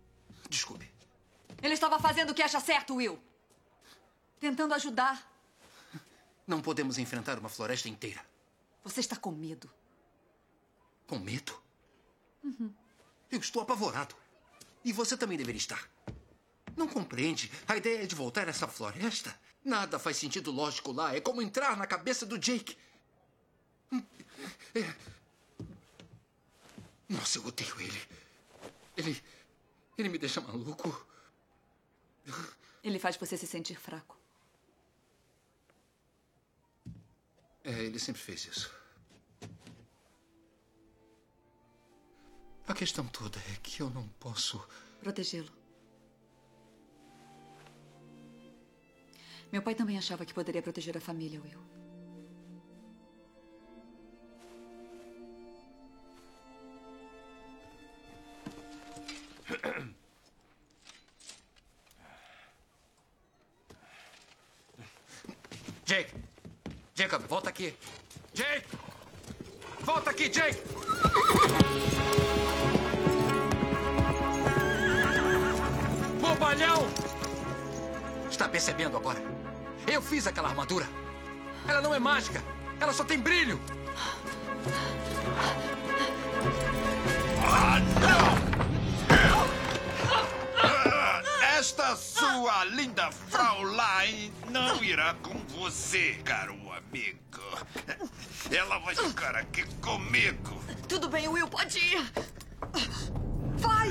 Desculpe. Ele estava fazendo o que acha certo, Will. Tentando ajudar. Não podemos enfrentar uma floresta inteira. Você está com medo. Com medo? Eu estou apavorado. E você também deveria estar. Não compreende? A ideia de voltar a essa floresta? Nada faz sentido lógico lá. É como entrar na cabeça do Jake. Nossa, eu odeio ele. Ele me deixa maluco. Ele faz você se sentir fraco. Ele sempre fez isso. A questão toda é que eu não posso protegê-lo. Meu pai também achava que poderia proteger a família, Will. Jake! Jacob, volta aqui! Jake! Volta aqui, Jake! Bobalhão! Está percebendo agora? Eu fiz aquela armadura. Ela não é mágica. Ela só tem brilho. Esta sua linda Fraulein não irá com você, caro amigo. Ela vai ficar aqui comigo. Tudo bem, Will, pode ir. Vai!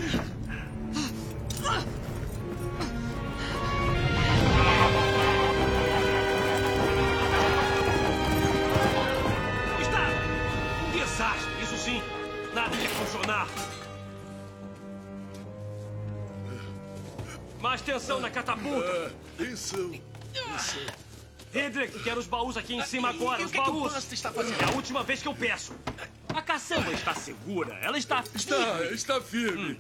Está um desastre, isso sim. Nada ia funcionar. Mais tensão na catapulta. Tensão. Hendrik, quero os baús aqui em cima agora. Os baús. Está fazendo? É a última vez que eu peço. A caçamba está segura. Ela está firme. Está firme.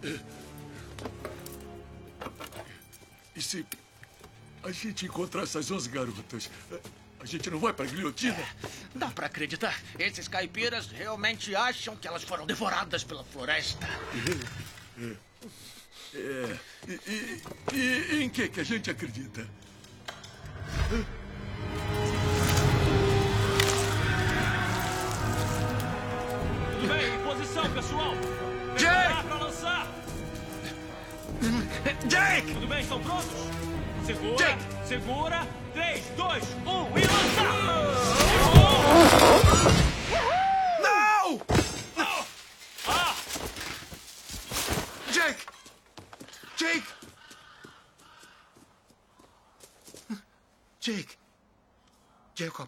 E se a gente encontrar essas 11 garotas, a gente não vai pra guilhotina? Dá pra acreditar. Esses caipiras realmente acham que elas foram devoradas pela floresta. E em que a gente acredita? Tudo bem, em posição, pessoal. Jake! Pra lançar. Jake! Tudo bem, estão prontos? Segura, Jake! Segura. 3, 2, 1 e lança! Não! Ah! Jake! Jake! Jake! Jacob!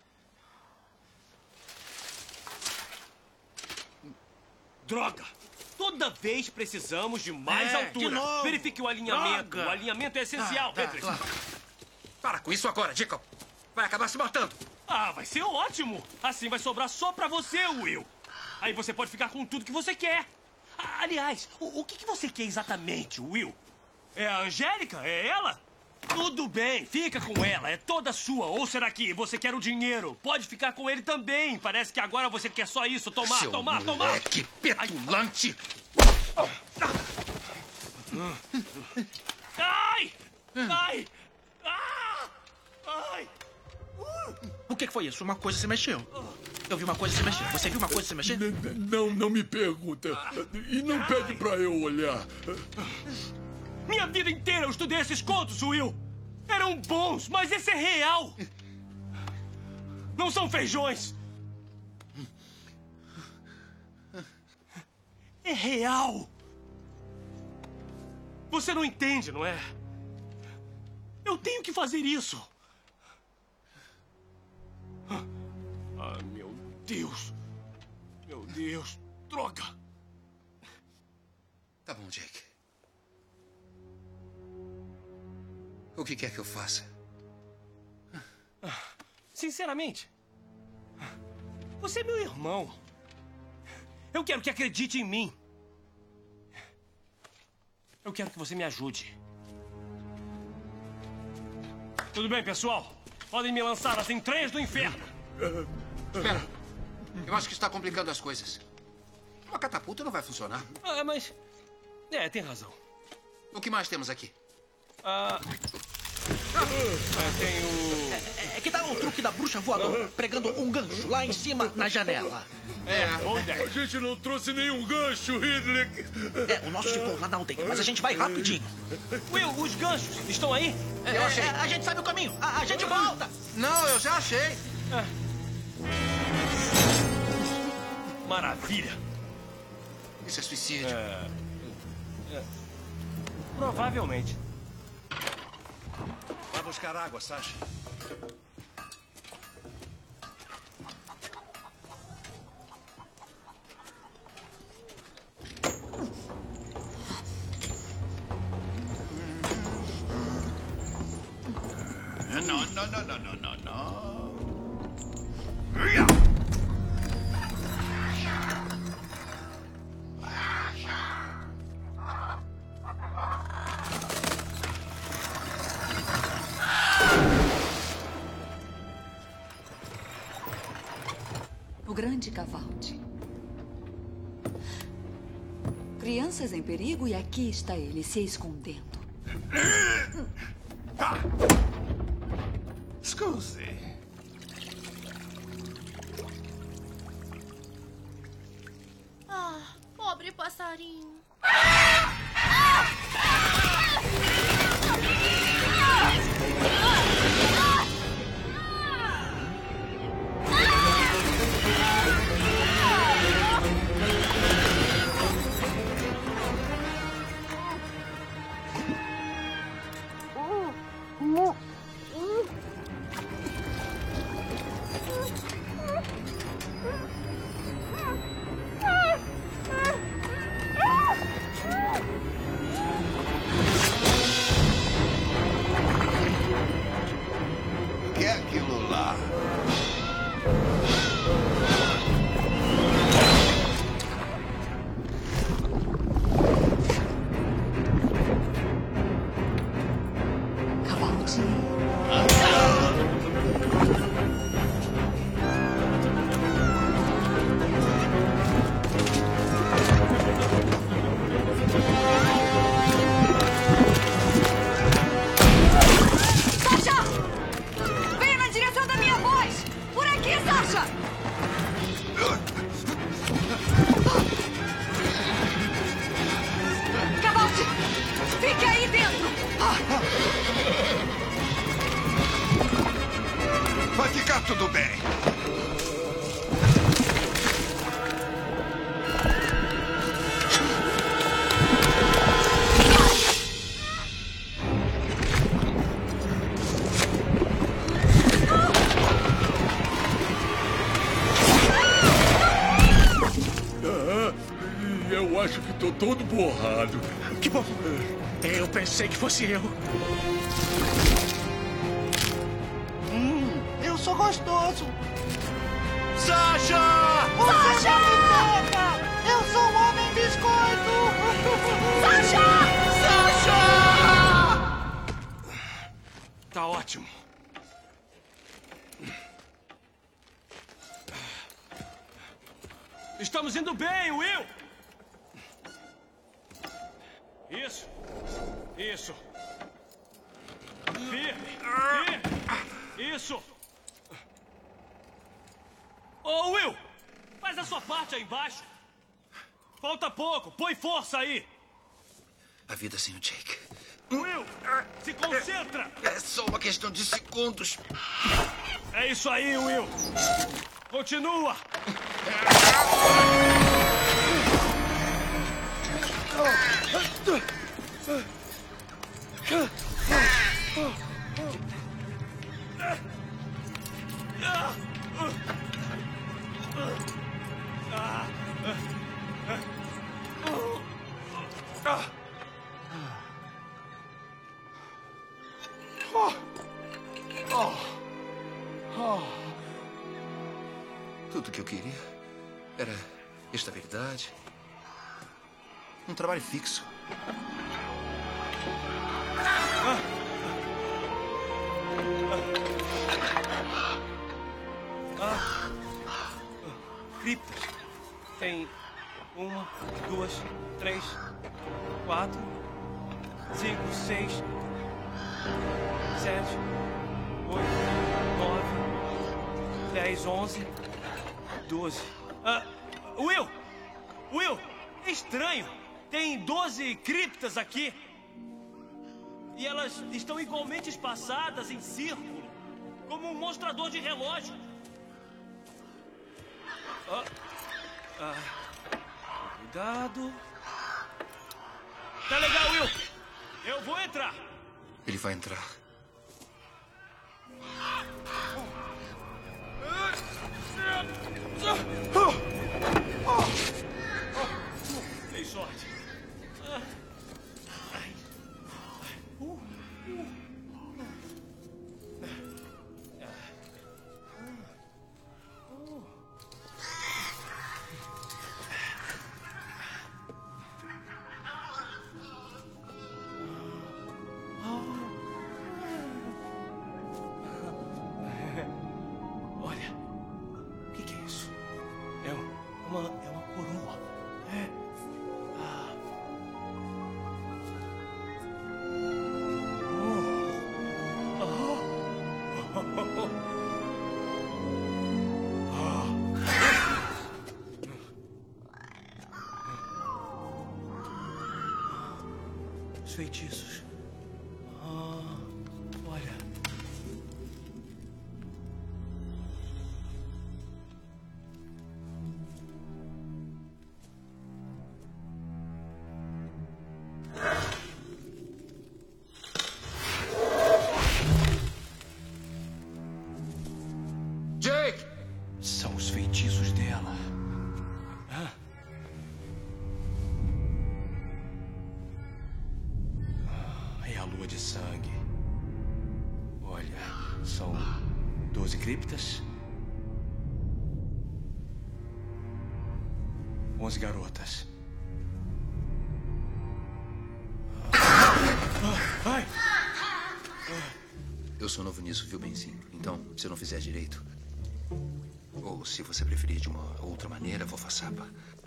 Droga! Toda vez precisamos de mais altura. De novo. Verifique o alinhamento. Droga. O alinhamento é essencial, Hendrik. Claro. Para com isso agora, Jacob. Vai acabar se matando. Ah, vai ser ótimo. Assim vai sobrar só pra você, Will. Aí você pode ficar com tudo que você quer. Aliás, o que você quer exatamente, Will? É a Angélica? É ela? Tudo bem, fica com ela. É toda sua. Ou será que você quer o dinheiro? Pode ficar com ele também. Parece que agora você quer só isso. Tomar, Seu tomar. moleque petulante. Ai! Ai! Ah! Ai! O que foi isso? Uma coisa se mexeu. Eu vi uma coisa se mexer. Você viu uma coisa se mexer? Não me pergunta. E não pede pra eu olhar. Minha vida inteira eu estudei esses contos, Will. Eram bons, mas esse é real. Não são feijões. É real. Você não entende, não é? Eu tenho que fazer isso. Ah, meu Deus. Meu Deus. Droga. Tá bom, Jake. O que quer que eu faça? Sinceramente, você é meu irmão. Eu quero que acredite em mim. Eu quero que você me ajude. Tudo bem, pessoal? Podem me lançar as entranhas do inferno. Espera. Eu acho que está complicando as coisas. Uma catapulta não vai funcionar. Ah, mas... tem razão. O que mais temos aqui? Tem o... Que tal um truque da bruxa voadora, pregando um gancho lá em cima na janela. Boa ideia. A gente não trouxe nenhum gancho, Ridley. O nosso ficou lá na aldeia, mas a gente vai rapidinho. Will, os ganchos estão aí? Eu achei. A gente sabe o caminho. A gente volta. Não, eu já achei. Maravilha. Isso é suicídio. Provavelmente. Vai buscar água, Sasha. Não. O grande Cavaldi. Crianças em perigo e aqui está ele se escondendo. Scusi. Pobre passarinho. O que é aquilo lá? Sasha! Venha na direção da minha voz! Por aqui, Sasha! Cavaldi! Fique aí dentro! Vai ficar tudo bem. Eu acho que tô todo borrado. Que bom. Eu pensei que fosse eu. Eu sou gostoso. Sasha! Você já me toca! Eu sou um homem biscoito! Sasha! Tá ótimo. Estamos indo bem, Will! Isso. Firme. Isso. Ô, Will! Faz a sua parte aí embaixo. Falta pouco. Põe força aí. A vida sem o Jake. Will, se concentra. É só uma questão de segundos. É isso aí, Will. Continua. Tudo que eu queria era estabilidade, um trabalho fixo. Criptas. Tem 1, 2, 3, 4, 5, 6, 7, 8, 9, 10, 11, 12. Will! Will! É estranho. Tem 12 criptas aqui. E elas estão igualmente espaçadas em círculo, como um mostrador de relógio. Cuidado. Tá legal, Will. Eu vou entrar. Ele vai entrar. Tem sorte. Olha, o que é isso? É uma coroa. Os feitiços. Olha. Jake! São os feitiços dela. É a lua de sangue. Olha, são 12 criptas. 11 garotas. Ai! Eu sou novo nisso, viu, Benzinho? Então, se eu não fizer direito, ou se você preferir de uma outra maneira, vou façapa.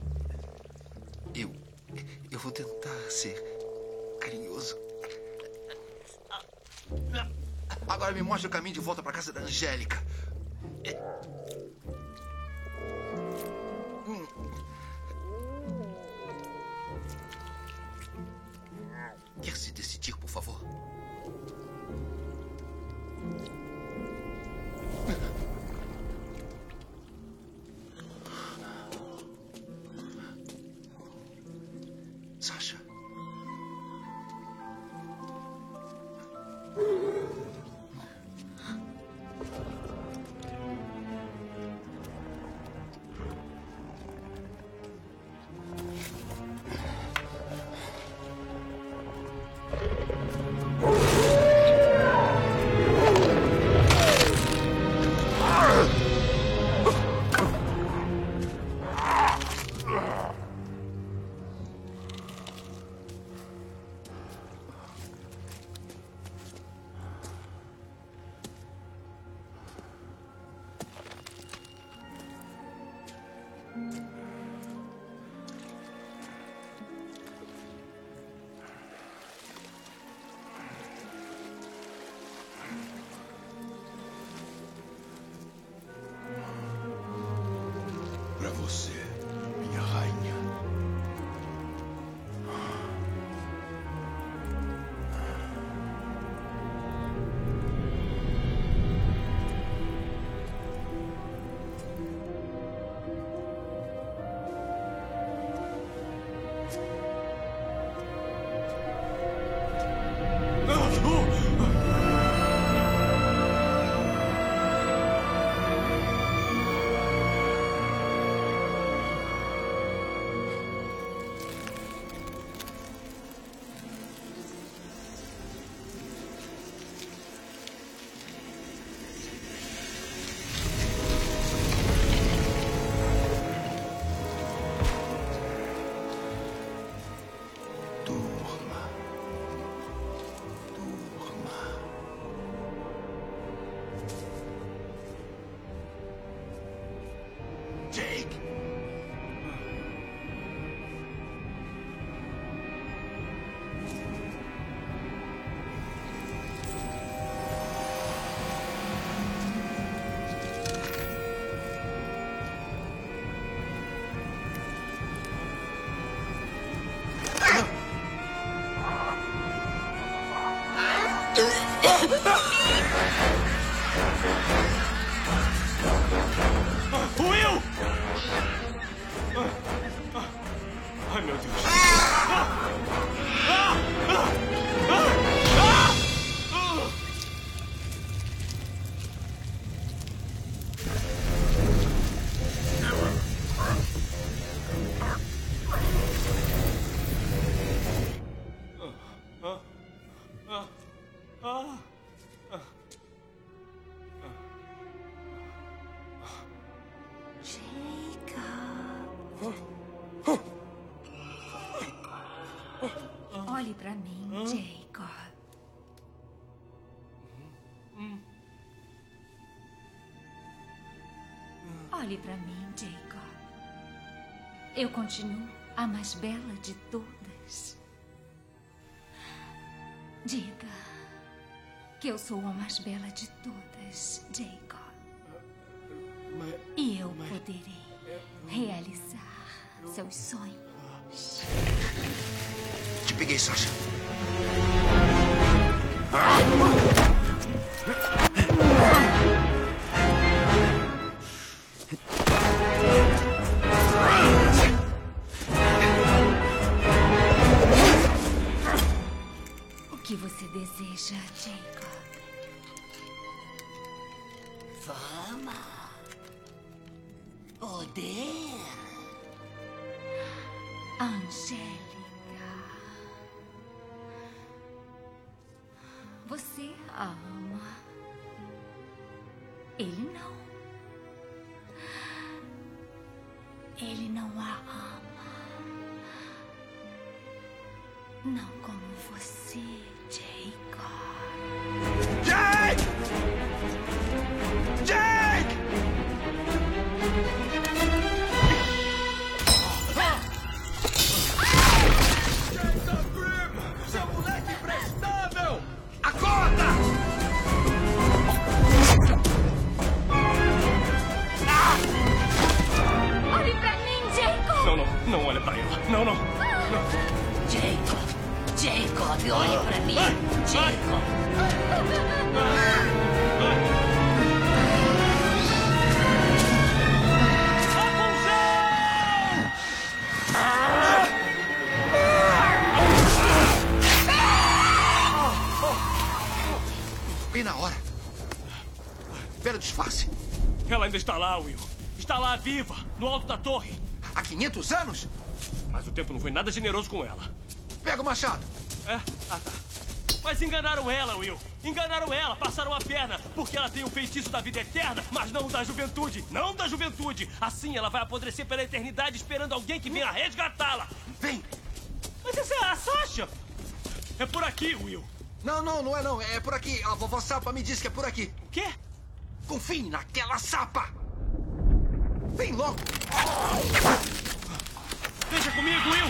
Eu vou tentar ser carinhoso. Agora me mostre o caminho de volta para casa da Angélica. Quer se decidir, por favor? Sasha. Pra você, minha rainha. Jake! Ai, meu Deus. Olhe pra mim, Jacob. Olhe pra mim, Jacob. Eu continuo a mais bela de todas. Diga que eu sou a mais bela de todas, Jacob. E eu poderei realizar seus sonhos. Te peguei, Sasha. O que você deseja, Jacob? Fama. Poder. Angélica. Você ama. Ele não. Ele não a ama. Não como você, Jacob. Jake! Jake! Jason Grimm! Seu moleque imprestável! Acorda! Olhe pra mim, Jacob! Não olha pra ela. Não. Jacob, olhe pra mim. Jacob. Bem na hora. Belo disfarce. Ela ainda está lá, Will. Está lá, viva, no alto da torre. Há 500 anos? Mas o tempo não foi nada generoso com ela. Pega o machado. Tá. Mas enganaram ela, Will. Enganaram ela, passaram a perna. Porque ela tem o feitiço da vida eterna, mas não da juventude. Não da juventude. Assim ela vai apodrecer pela eternidade esperando alguém que venha resgatá-la. Vem. Mas essa é a Sasha. É por aqui, Will. Não é não. É por aqui. A vovó Sapa me disse que é por aqui. Quê? Confie naquela Sapa. Vem logo. Deixa comigo, Will.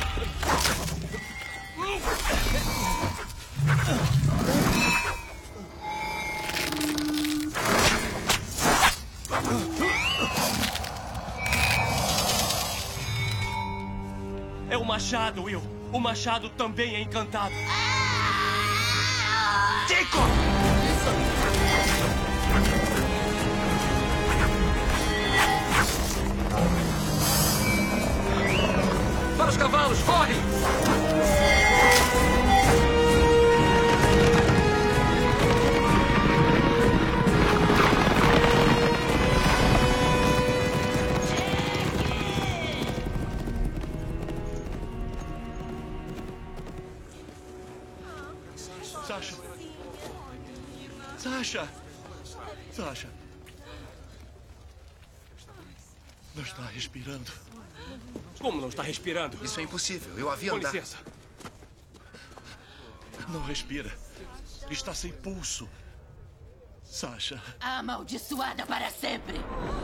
É o machado, Will. O machado também é encantado. Jacob! Para os cavalos, corre! Sasha. Não está respirando. Como não está respirando? Isso é impossível. Eu havia andado. Com licença. Não respira. Está sem pulso. Sasha. Amaldiçoada para sempre.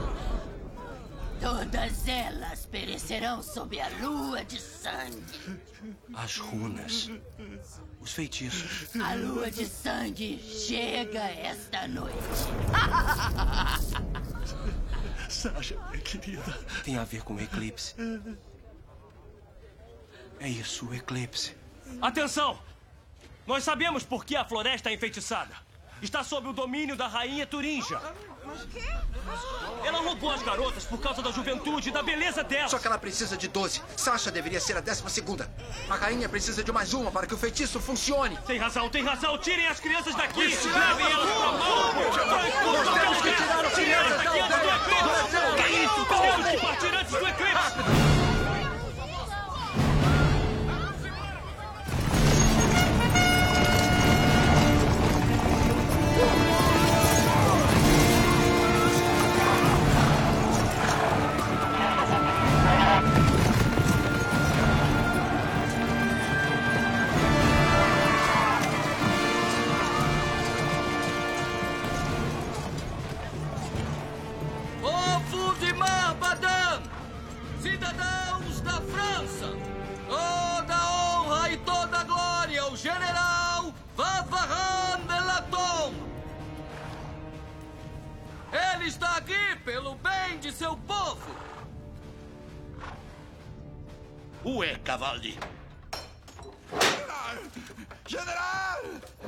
Todas elas perecerão sob a lua de sangue. As runas. Os feitiços. A lua de sangue chega esta noite. Sasha, querida. Tem a ver com o eclipse. É isso, o eclipse. Atenção! Nós sabemos por que a floresta é enfeitiçada. está sob o domínio da rainha Turinja. Mas o quê? Ela roubou as garotas por causa da juventude e da beleza dela. Só que ela precisa de 12. Sasha deveria ser a 12ª. A rainha precisa de mais uma para que o feitiço funcione. Tem razão, tem razão. Tirem as crianças daqui. Levem elas pra mão. Nós temos que tirar as crianças daqui antes do eclipse. Que é isso? Temos que partir antes do eclipse. Povo de Marbadan, cidadãos da França, toda honra e toda glória ao general Vavaran Melaton. Ele está aqui pelo bem de seu povo. Ué, Cavalli. General!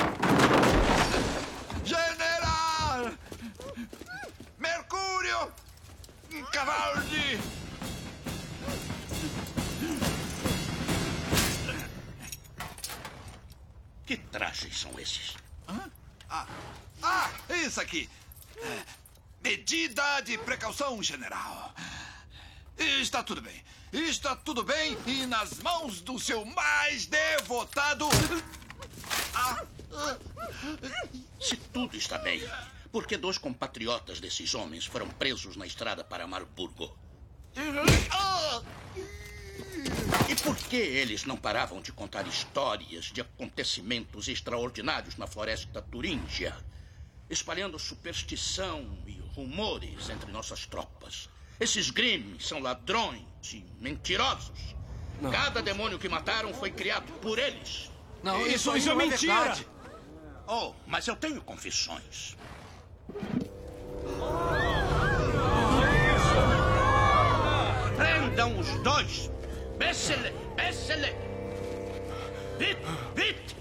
General! Mercúrio! Cavalli! Que trajes são esses? Isso aqui. Medida de precaução, general. Está tudo bem. Está tudo bem e nas mãos do seu mais devotado... Se tudo está bem, por que 2 compatriotas desses homens foram presos na estrada para Marburgo? E por que eles não paravam de contar histórias de acontecimentos extraordinários na floresta turíngia, espalhando superstição e rumores entre nossas tropas? Esses Grimm são ladrões e mentirosos. Não. Cada demônio que mataram foi criado por eles. Não, isso é mentira. Verdade. Oh, mas eu tenho confissões. Prendam os 2. Bessele, Bessele. Vite, vite.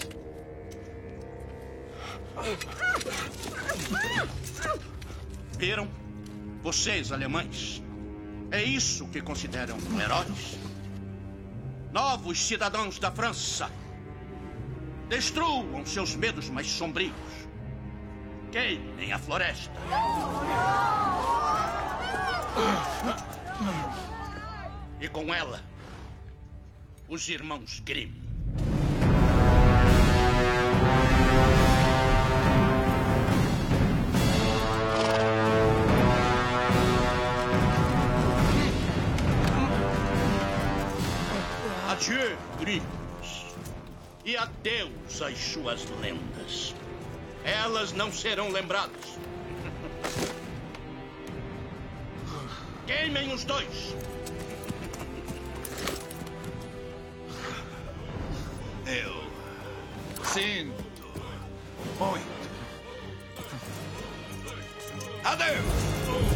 Viram? Vocês, alemães, é isso que consideram heróis? Novos cidadãos da França, destruam seus medos mais sombrios. Queimem a floresta. E com ela, os irmãos Grimm. Adieu, Grimms. E adeus às suas lendas. Elas não serão lembradas. Queimem os 2. Eu sinto muito. Adeus!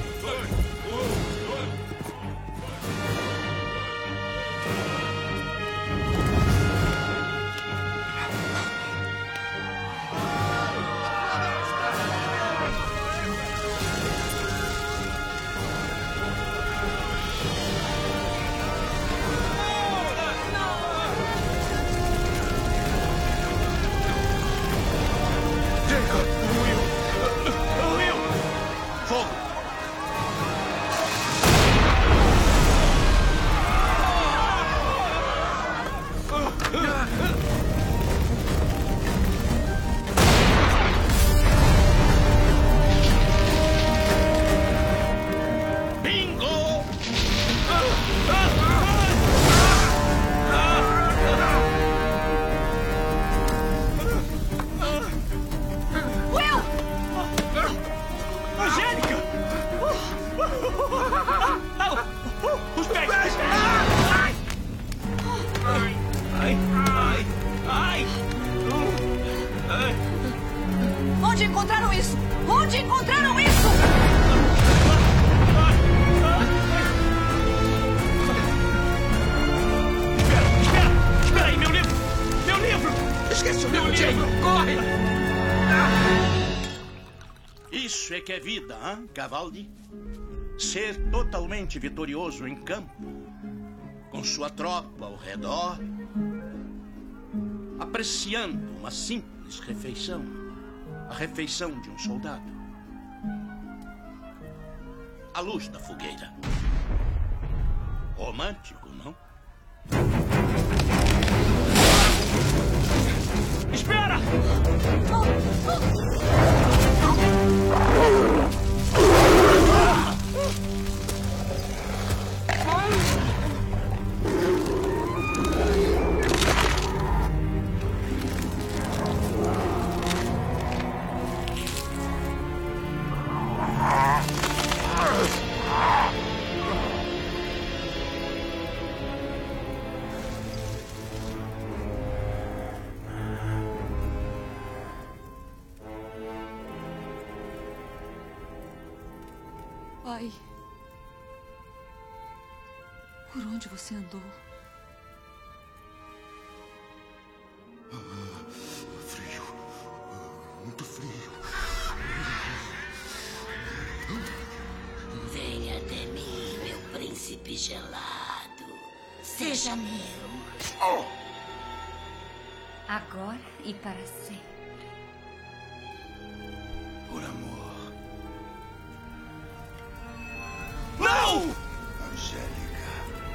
Onde encontraram isso? Onde encontraram isso? Espera aí, meu livro! Meu livro! Esquece o meu livro, livro! Corre! que é vida, hein, Cavaldi? Ser totalmente vitorioso em campo, com sua tropa ao redor, apreciando uma simples refeição, a refeição de um soldado, à luz da fogueira. Romântico, não? Espera! Pai, por onde você andou? Frio. Muito frio. Venha até mim, meu príncipe gelado. Seja meu. Agora e para sempre. Por amor. Não! Angélica.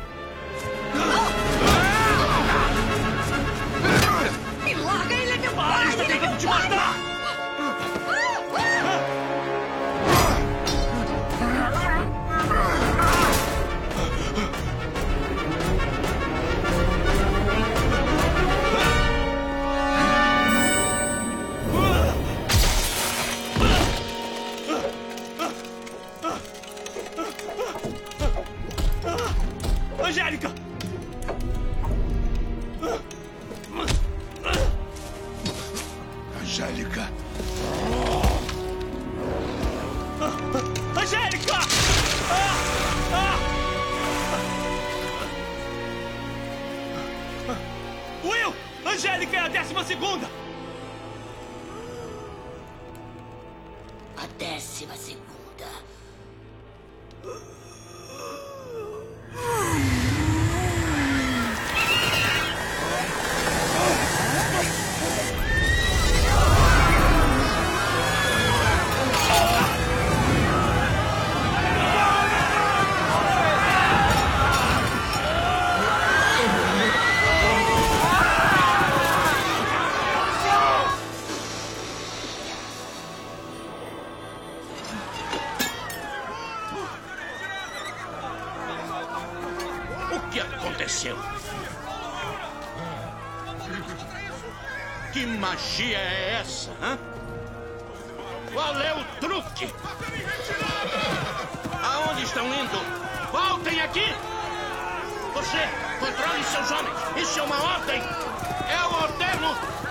Me larga, ele é meu pai! Para, está tentando te matar! Angélica! Angélica! Angélica! Will! Angélica é a 12ª! A 12ª. O que aconteceu? Que magia é essa, hã? Qual é o truque? Aonde estão indo? Voltem aqui! Você, controle seus homens! Isso é uma ordem! É o ordeiro!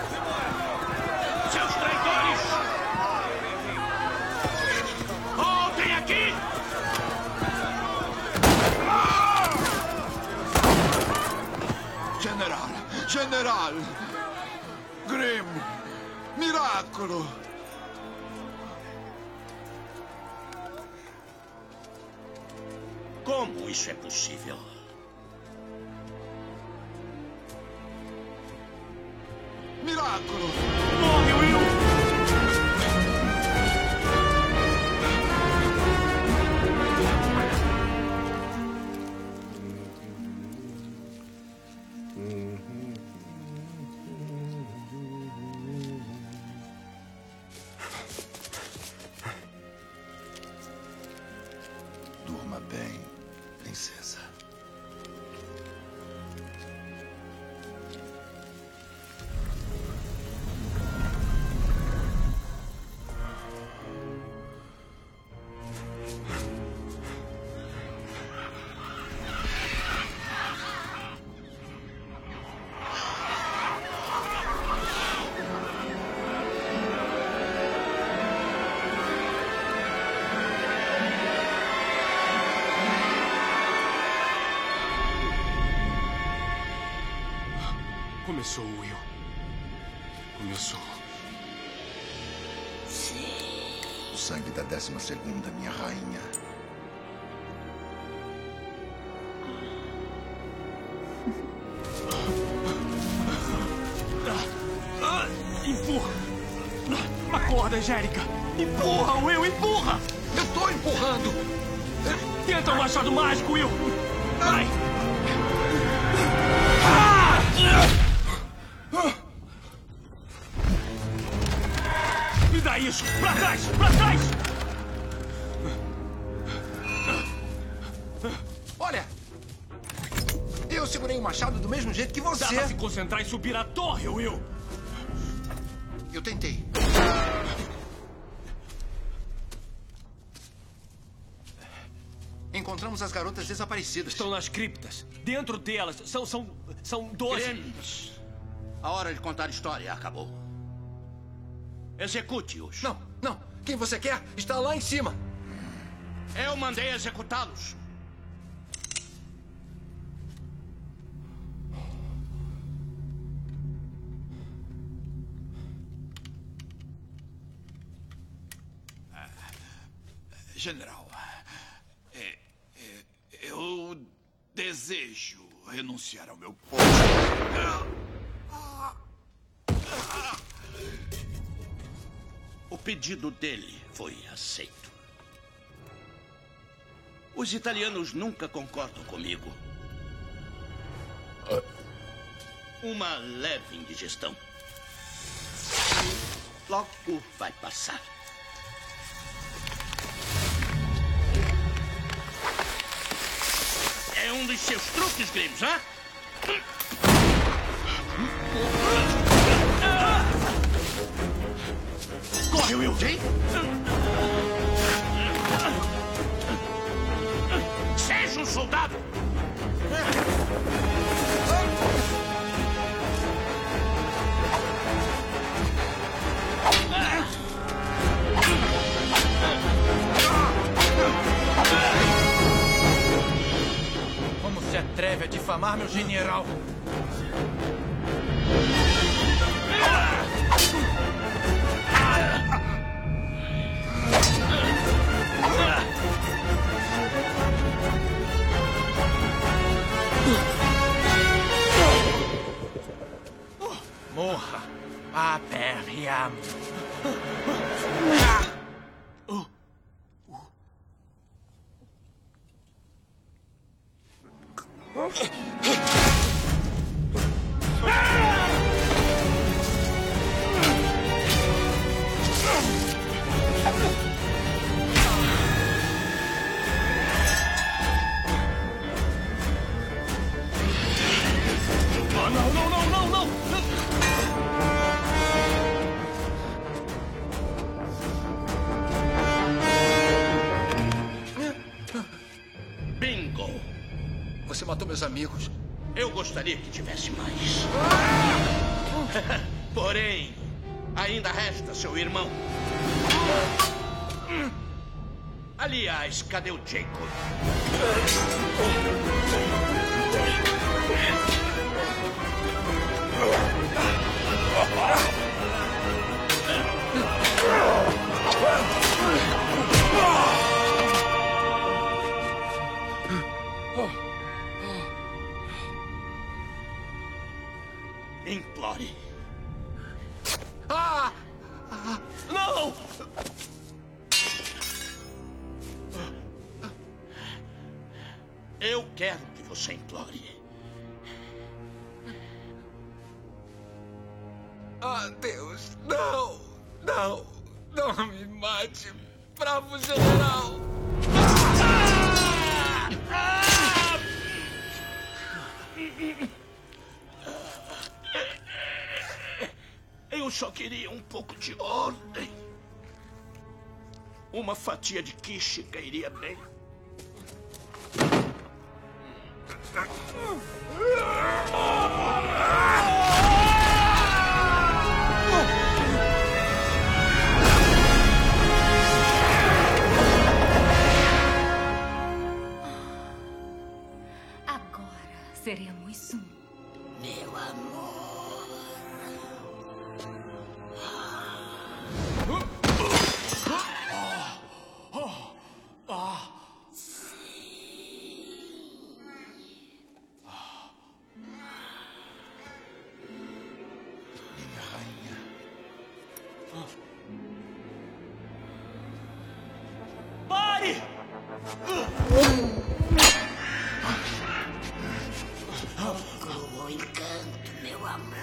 Seus traidores! Voltem aqui! General! General! Grimm! Miracolo! Como isso é possível? Miracolo! Morre, Will! Durma bem, princesa. Começou, Will. Começou. Sim, sangue da 12ª, minha rainha. Empurra! Acorda, Angélica! Empurra, Will! Empurra! Eu tô empurrando! Tenta o machado mágico, Will! Vai! Me dá isso! Pra trás! Pra trás! Olha! Eu segurei o machado do mesmo jeito que você. Dá pra se concentrar e subir a torre, Will! Eu tentei. Encontramos as garotas desaparecidas. Estão nas criptas. Dentro delas são 12. Grimm, a hora de contar história acabou. Execute-os. Não, não. Quem você quer está lá em cima. Eu mandei executá-los. General, eu desejo renunciar ao meu posto. O pedido dele foi aceito. Os italianos nunca concordam comigo. Uma leve indigestão. Logo vai passar. É um dos seus truques, Grimm, hã? Corre, Will! Sim? Seja um soldado! Como se atreve a difamar meu general? Morra, Aperriam. Não! Bingo! Você matou meus amigos. Eu gostaria que tivesse mais. Porém, ainda resta seu irmão. Aliás, cadê o Jacob? Implore. Não! Eu quero que você implore. Ah, Deus, não! Não! Não me mate, bravo general! Eu só queria um pouco de ordem. Uma fatia de quiche cairia bem. Agora seremos um. Meu amor. O encanto, meu amor.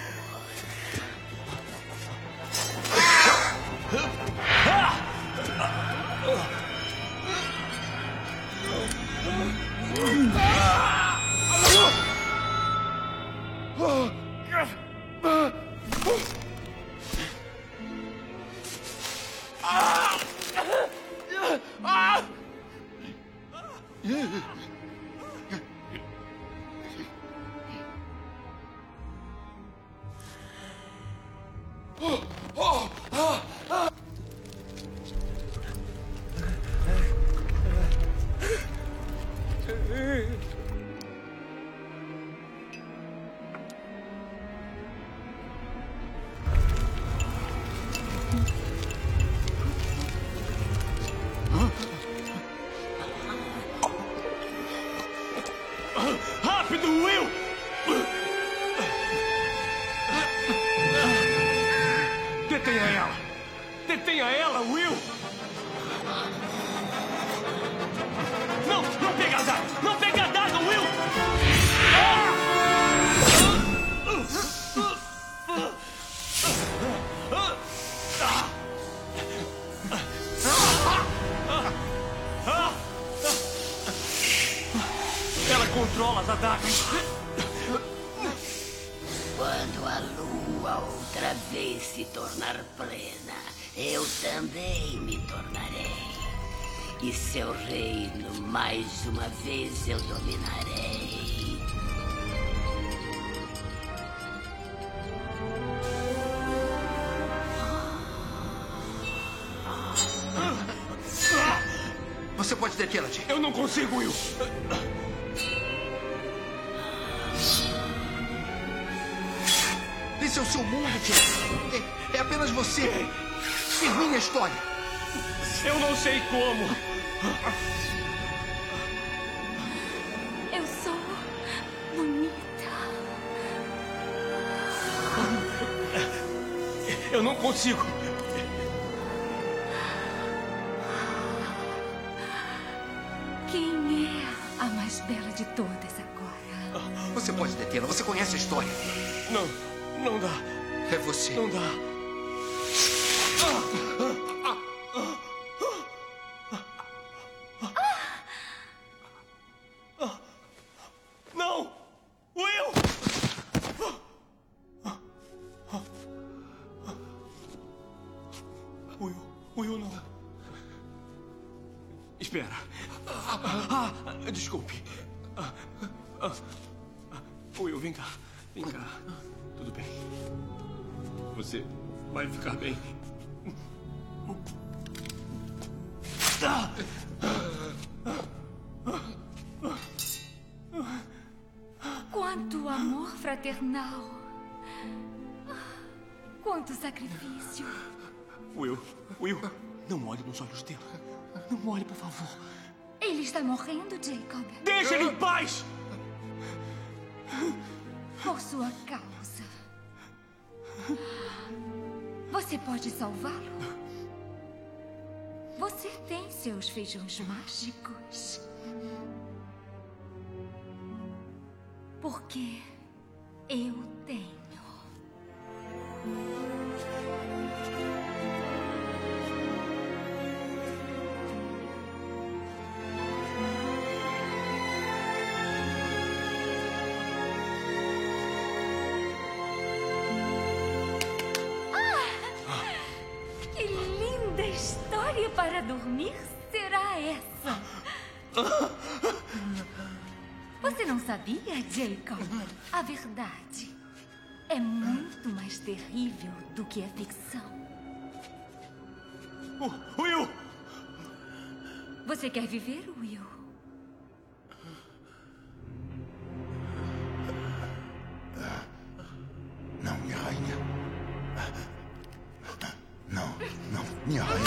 Rápido, Will! Detenha ela! Detenha ela, Will! Não! Não pega a daga! Não pega a daga, Will! Ela controla as adagas. Quando a lua outra vez se tornar plena, eu também me tornarei. E seu reino mais uma vez eu dominarei. Você pode detê-la, Jay. Eu não consigo, Will. Esse é o seu mundo, Jay. É apenas você e minha história. Eu não sei como. Eu sou bonita. Eu não consigo. Quem é a mais bela de todas agora? Você pode detê-la. Você conhece a história. Não dá. É você. Não dá. Não! Will! Will, não. Espera. Desculpe. Will, vem cá. Vem cá. Tudo bem. Você vai ficar bem. Quanto amor fraternal. Quanto sacrifício. Will, não olhe nos olhos dela. Não olhe, por favor. Ele está morrendo, Jacob. Deixa ele em paz! Por sua causa. Você pode salvá-lo? Você tem seus feijões mágicos. Porque eu tenho. Que linda história para dormir será essa? Você não sabia, Jacob? A verdade é muito mais terrível do que a ficção. Will! Você quer viver, Will? Não, minha rainha. Não, minha rainha.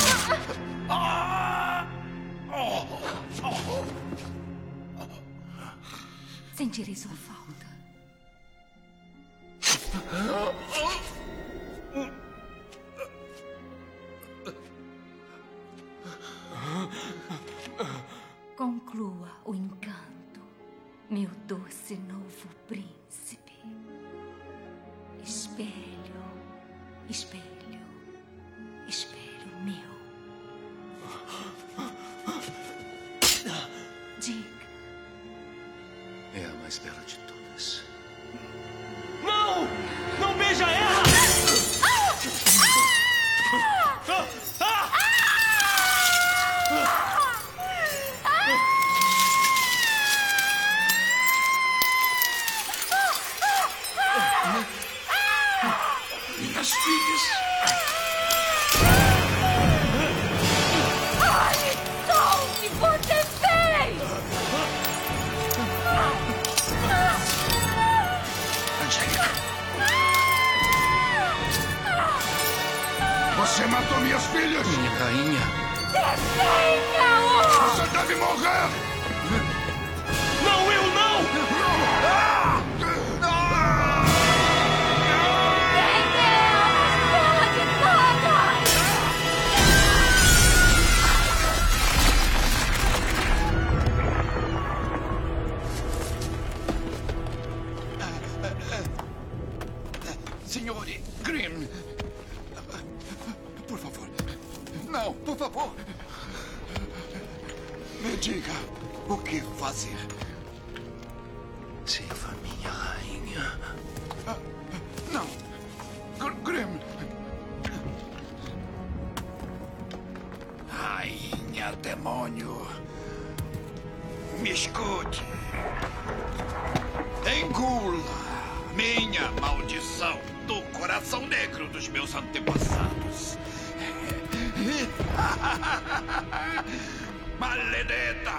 Sentirei sua falta. Conclua o encanto, meu doce novo príncipe. Espelho, espelho, espelho meu. Dick. É a mais bela de todas. Não! Não beija ela! Minhas filhas. Tom, o que você fez? Angélica. Você matou minhas filhas. Minha rainha. Detenha-o! Você deve morrer. Não, eu não! Senhor Grimm. Por favor. Não, por favor. Me diga o que fazer. Sirva minha rainha. Não. Grimm. Rainha, demônio. Me escute. Engula minha maldição do coração negro dos meus antepassados. Maledeta!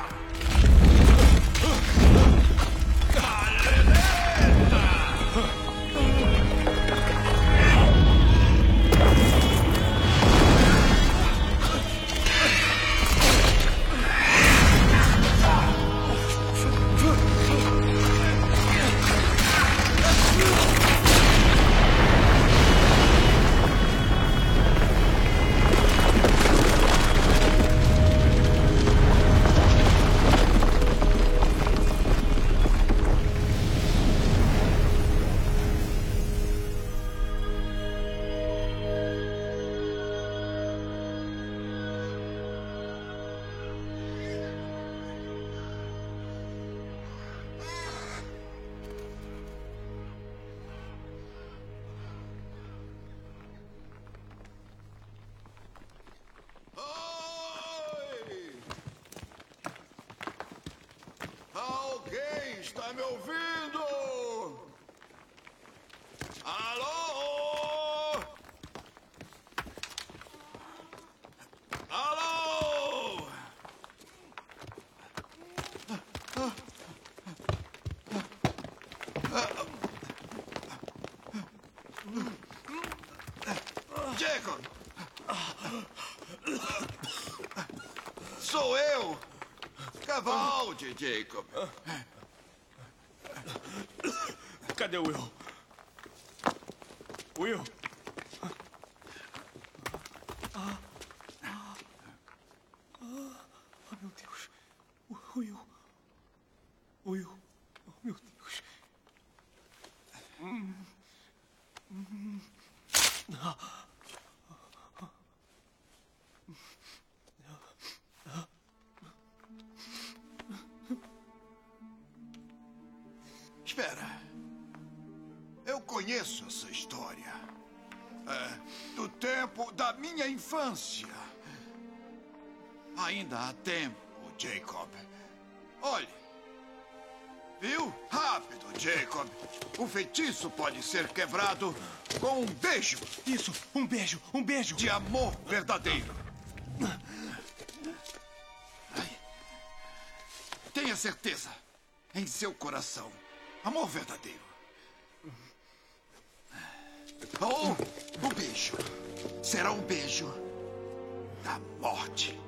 Alguém está me ouvindo? Alô? Alô? Jacob! Sou eu! Cavalde, Jacob. Cadê o Will? Will? Oh, meu Deus. Will. Will. Oh, meu Deus. Espera. Eu conheço essa história. É do tempo da minha infância. Ainda há tempo, Jacob. Olhe. Viu? Rápido, Jacob. O feitiço pode ser quebrado com um beijo. Isso, um beijo, um beijo. De amor verdadeiro. Ai. Tenha certeza. Em seu coração. Amor verdadeiro. Ou o beijo. Será um beijo da morte.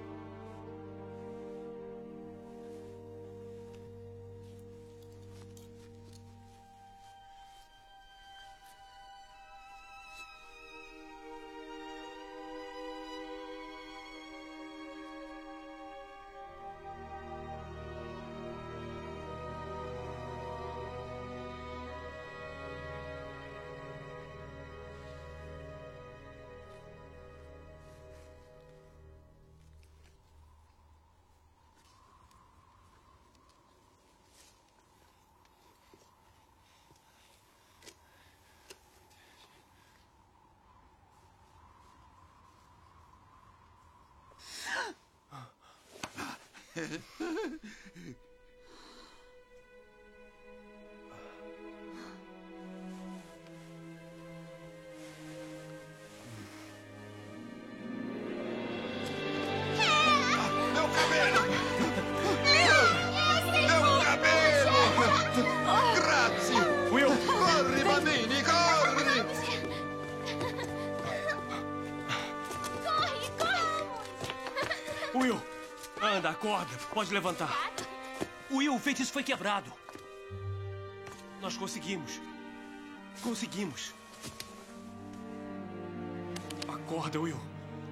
Will, anda, acorda. Pode levantar. Will, o feitiço foi quebrado. Nós conseguimos. Conseguimos. Acorda, Will.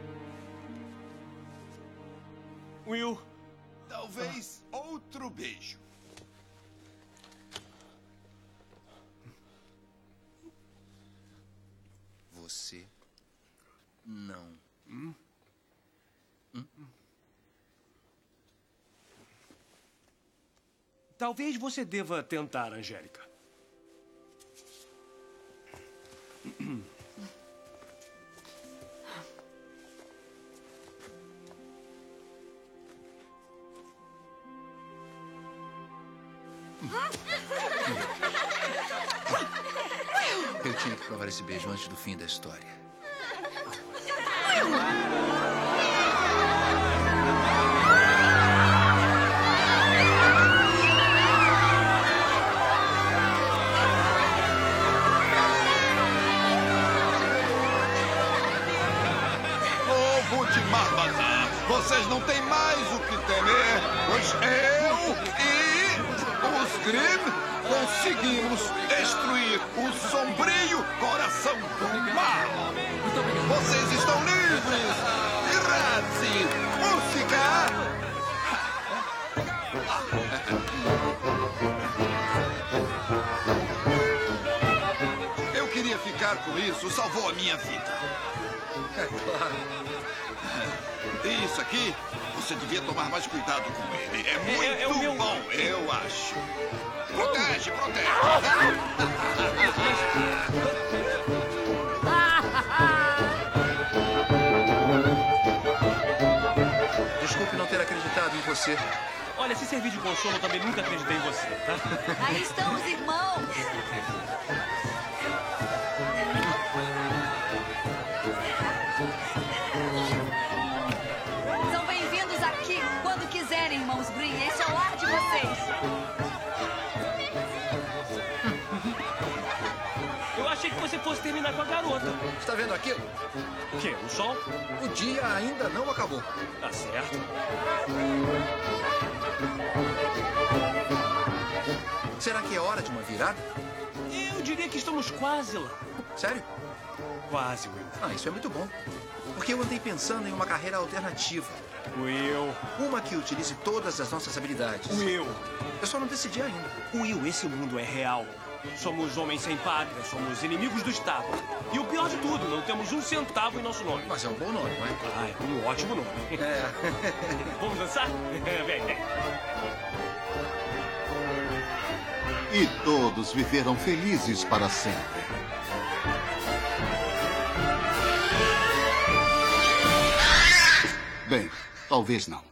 Will. Talvez outro beijo. Você não. Talvez você deva tentar, Angélica. Eu tinha que provar esse beijo antes do fim da história. Povo de Marbazar, vocês não têm mais o que temer, pois eu e os Grimm conseguimos destruir o sombrio coração do mal. Vocês estão livres. Grazie. Música. Eu queria ficar com isso. Salvou a minha vida. É claro. Isso aqui, você devia tomar mais cuidado com ele. É muito bom, eu acho. Protege, protege. Desculpe não ter acreditado em você. Olha, se servir de consolo, eu também nunca acreditei em você, tá? Aí estão os irmãos. São bem-vindos aqui quando quiserem, irmãos Grimm. Esse é o lar de vocês. Eu achei que você fosse terminar com a garota. Está vendo aquilo? O quê? O sol? O dia ainda não acabou. Tá certo. Será que é hora de uma virada? Eu diria que estamos quase lá. Sério? Quase, Will. Ah, isso é muito bom. Porque eu andei pensando em uma carreira alternativa. Will. Uma que utilize todas as nossas habilidades. Will. Eu só não decidi ainda. Will, esse mundo é real. Somos homens sem pátria, somos inimigos do Estado. E o pior de tudo, não temos um centavo em nosso nome. Mas é um bom nome, não é? Ah, é um ótimo nome. É. Vamos dançar? Vem, vem. E todos viveram felizes para sempre. Bem, talvez não.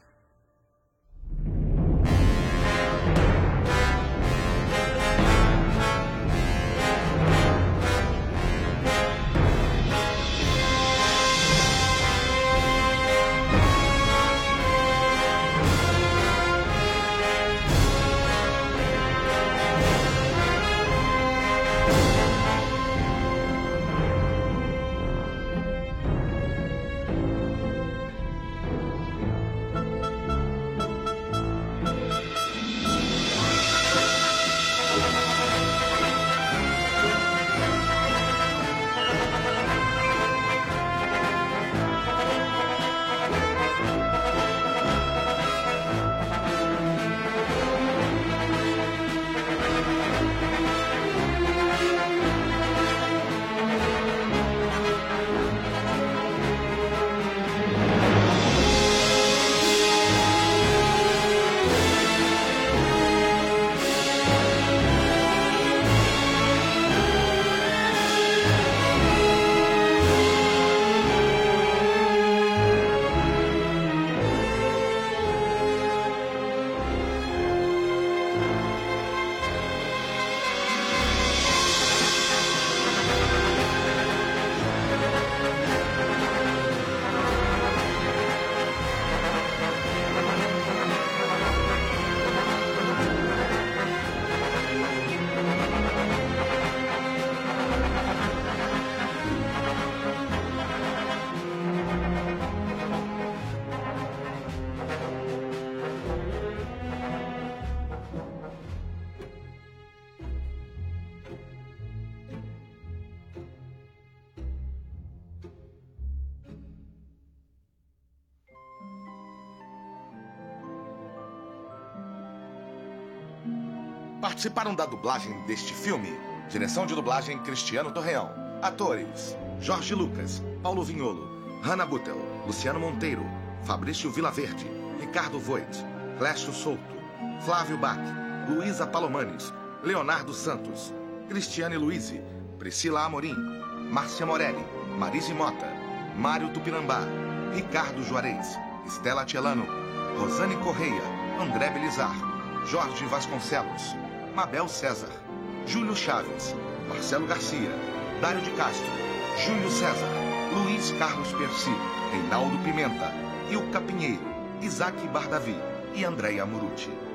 Participaram da dublagem deste filme: direção de dublagem Cristiano Torreão. Atores: Jorge Lucas, Paulo Vignolo, Hannah Buttel, Luciano Monteiro, Fabrício Vilaverde, Ricardo Voigt, Clécio Souto, Flávio Bach, Luísa Palomanes, Leonardo Santos, Cristiane Luize, Priscila Amorim, Márcia Morelli, Marise Mota, Mário Tupinambá, Ricardo Juarez, Estela Celano, Rosane Correia, André Belizar, Jorge Vasconcelos, Mabel César, Júlio Chaves, Marcelo Garcia, Dário de Castro, Júlio César, Luiz Carlos Percy, Reinaldo Pimenta, Ilka Pinheiro, Isaac Bardavi e Andréia Muruti.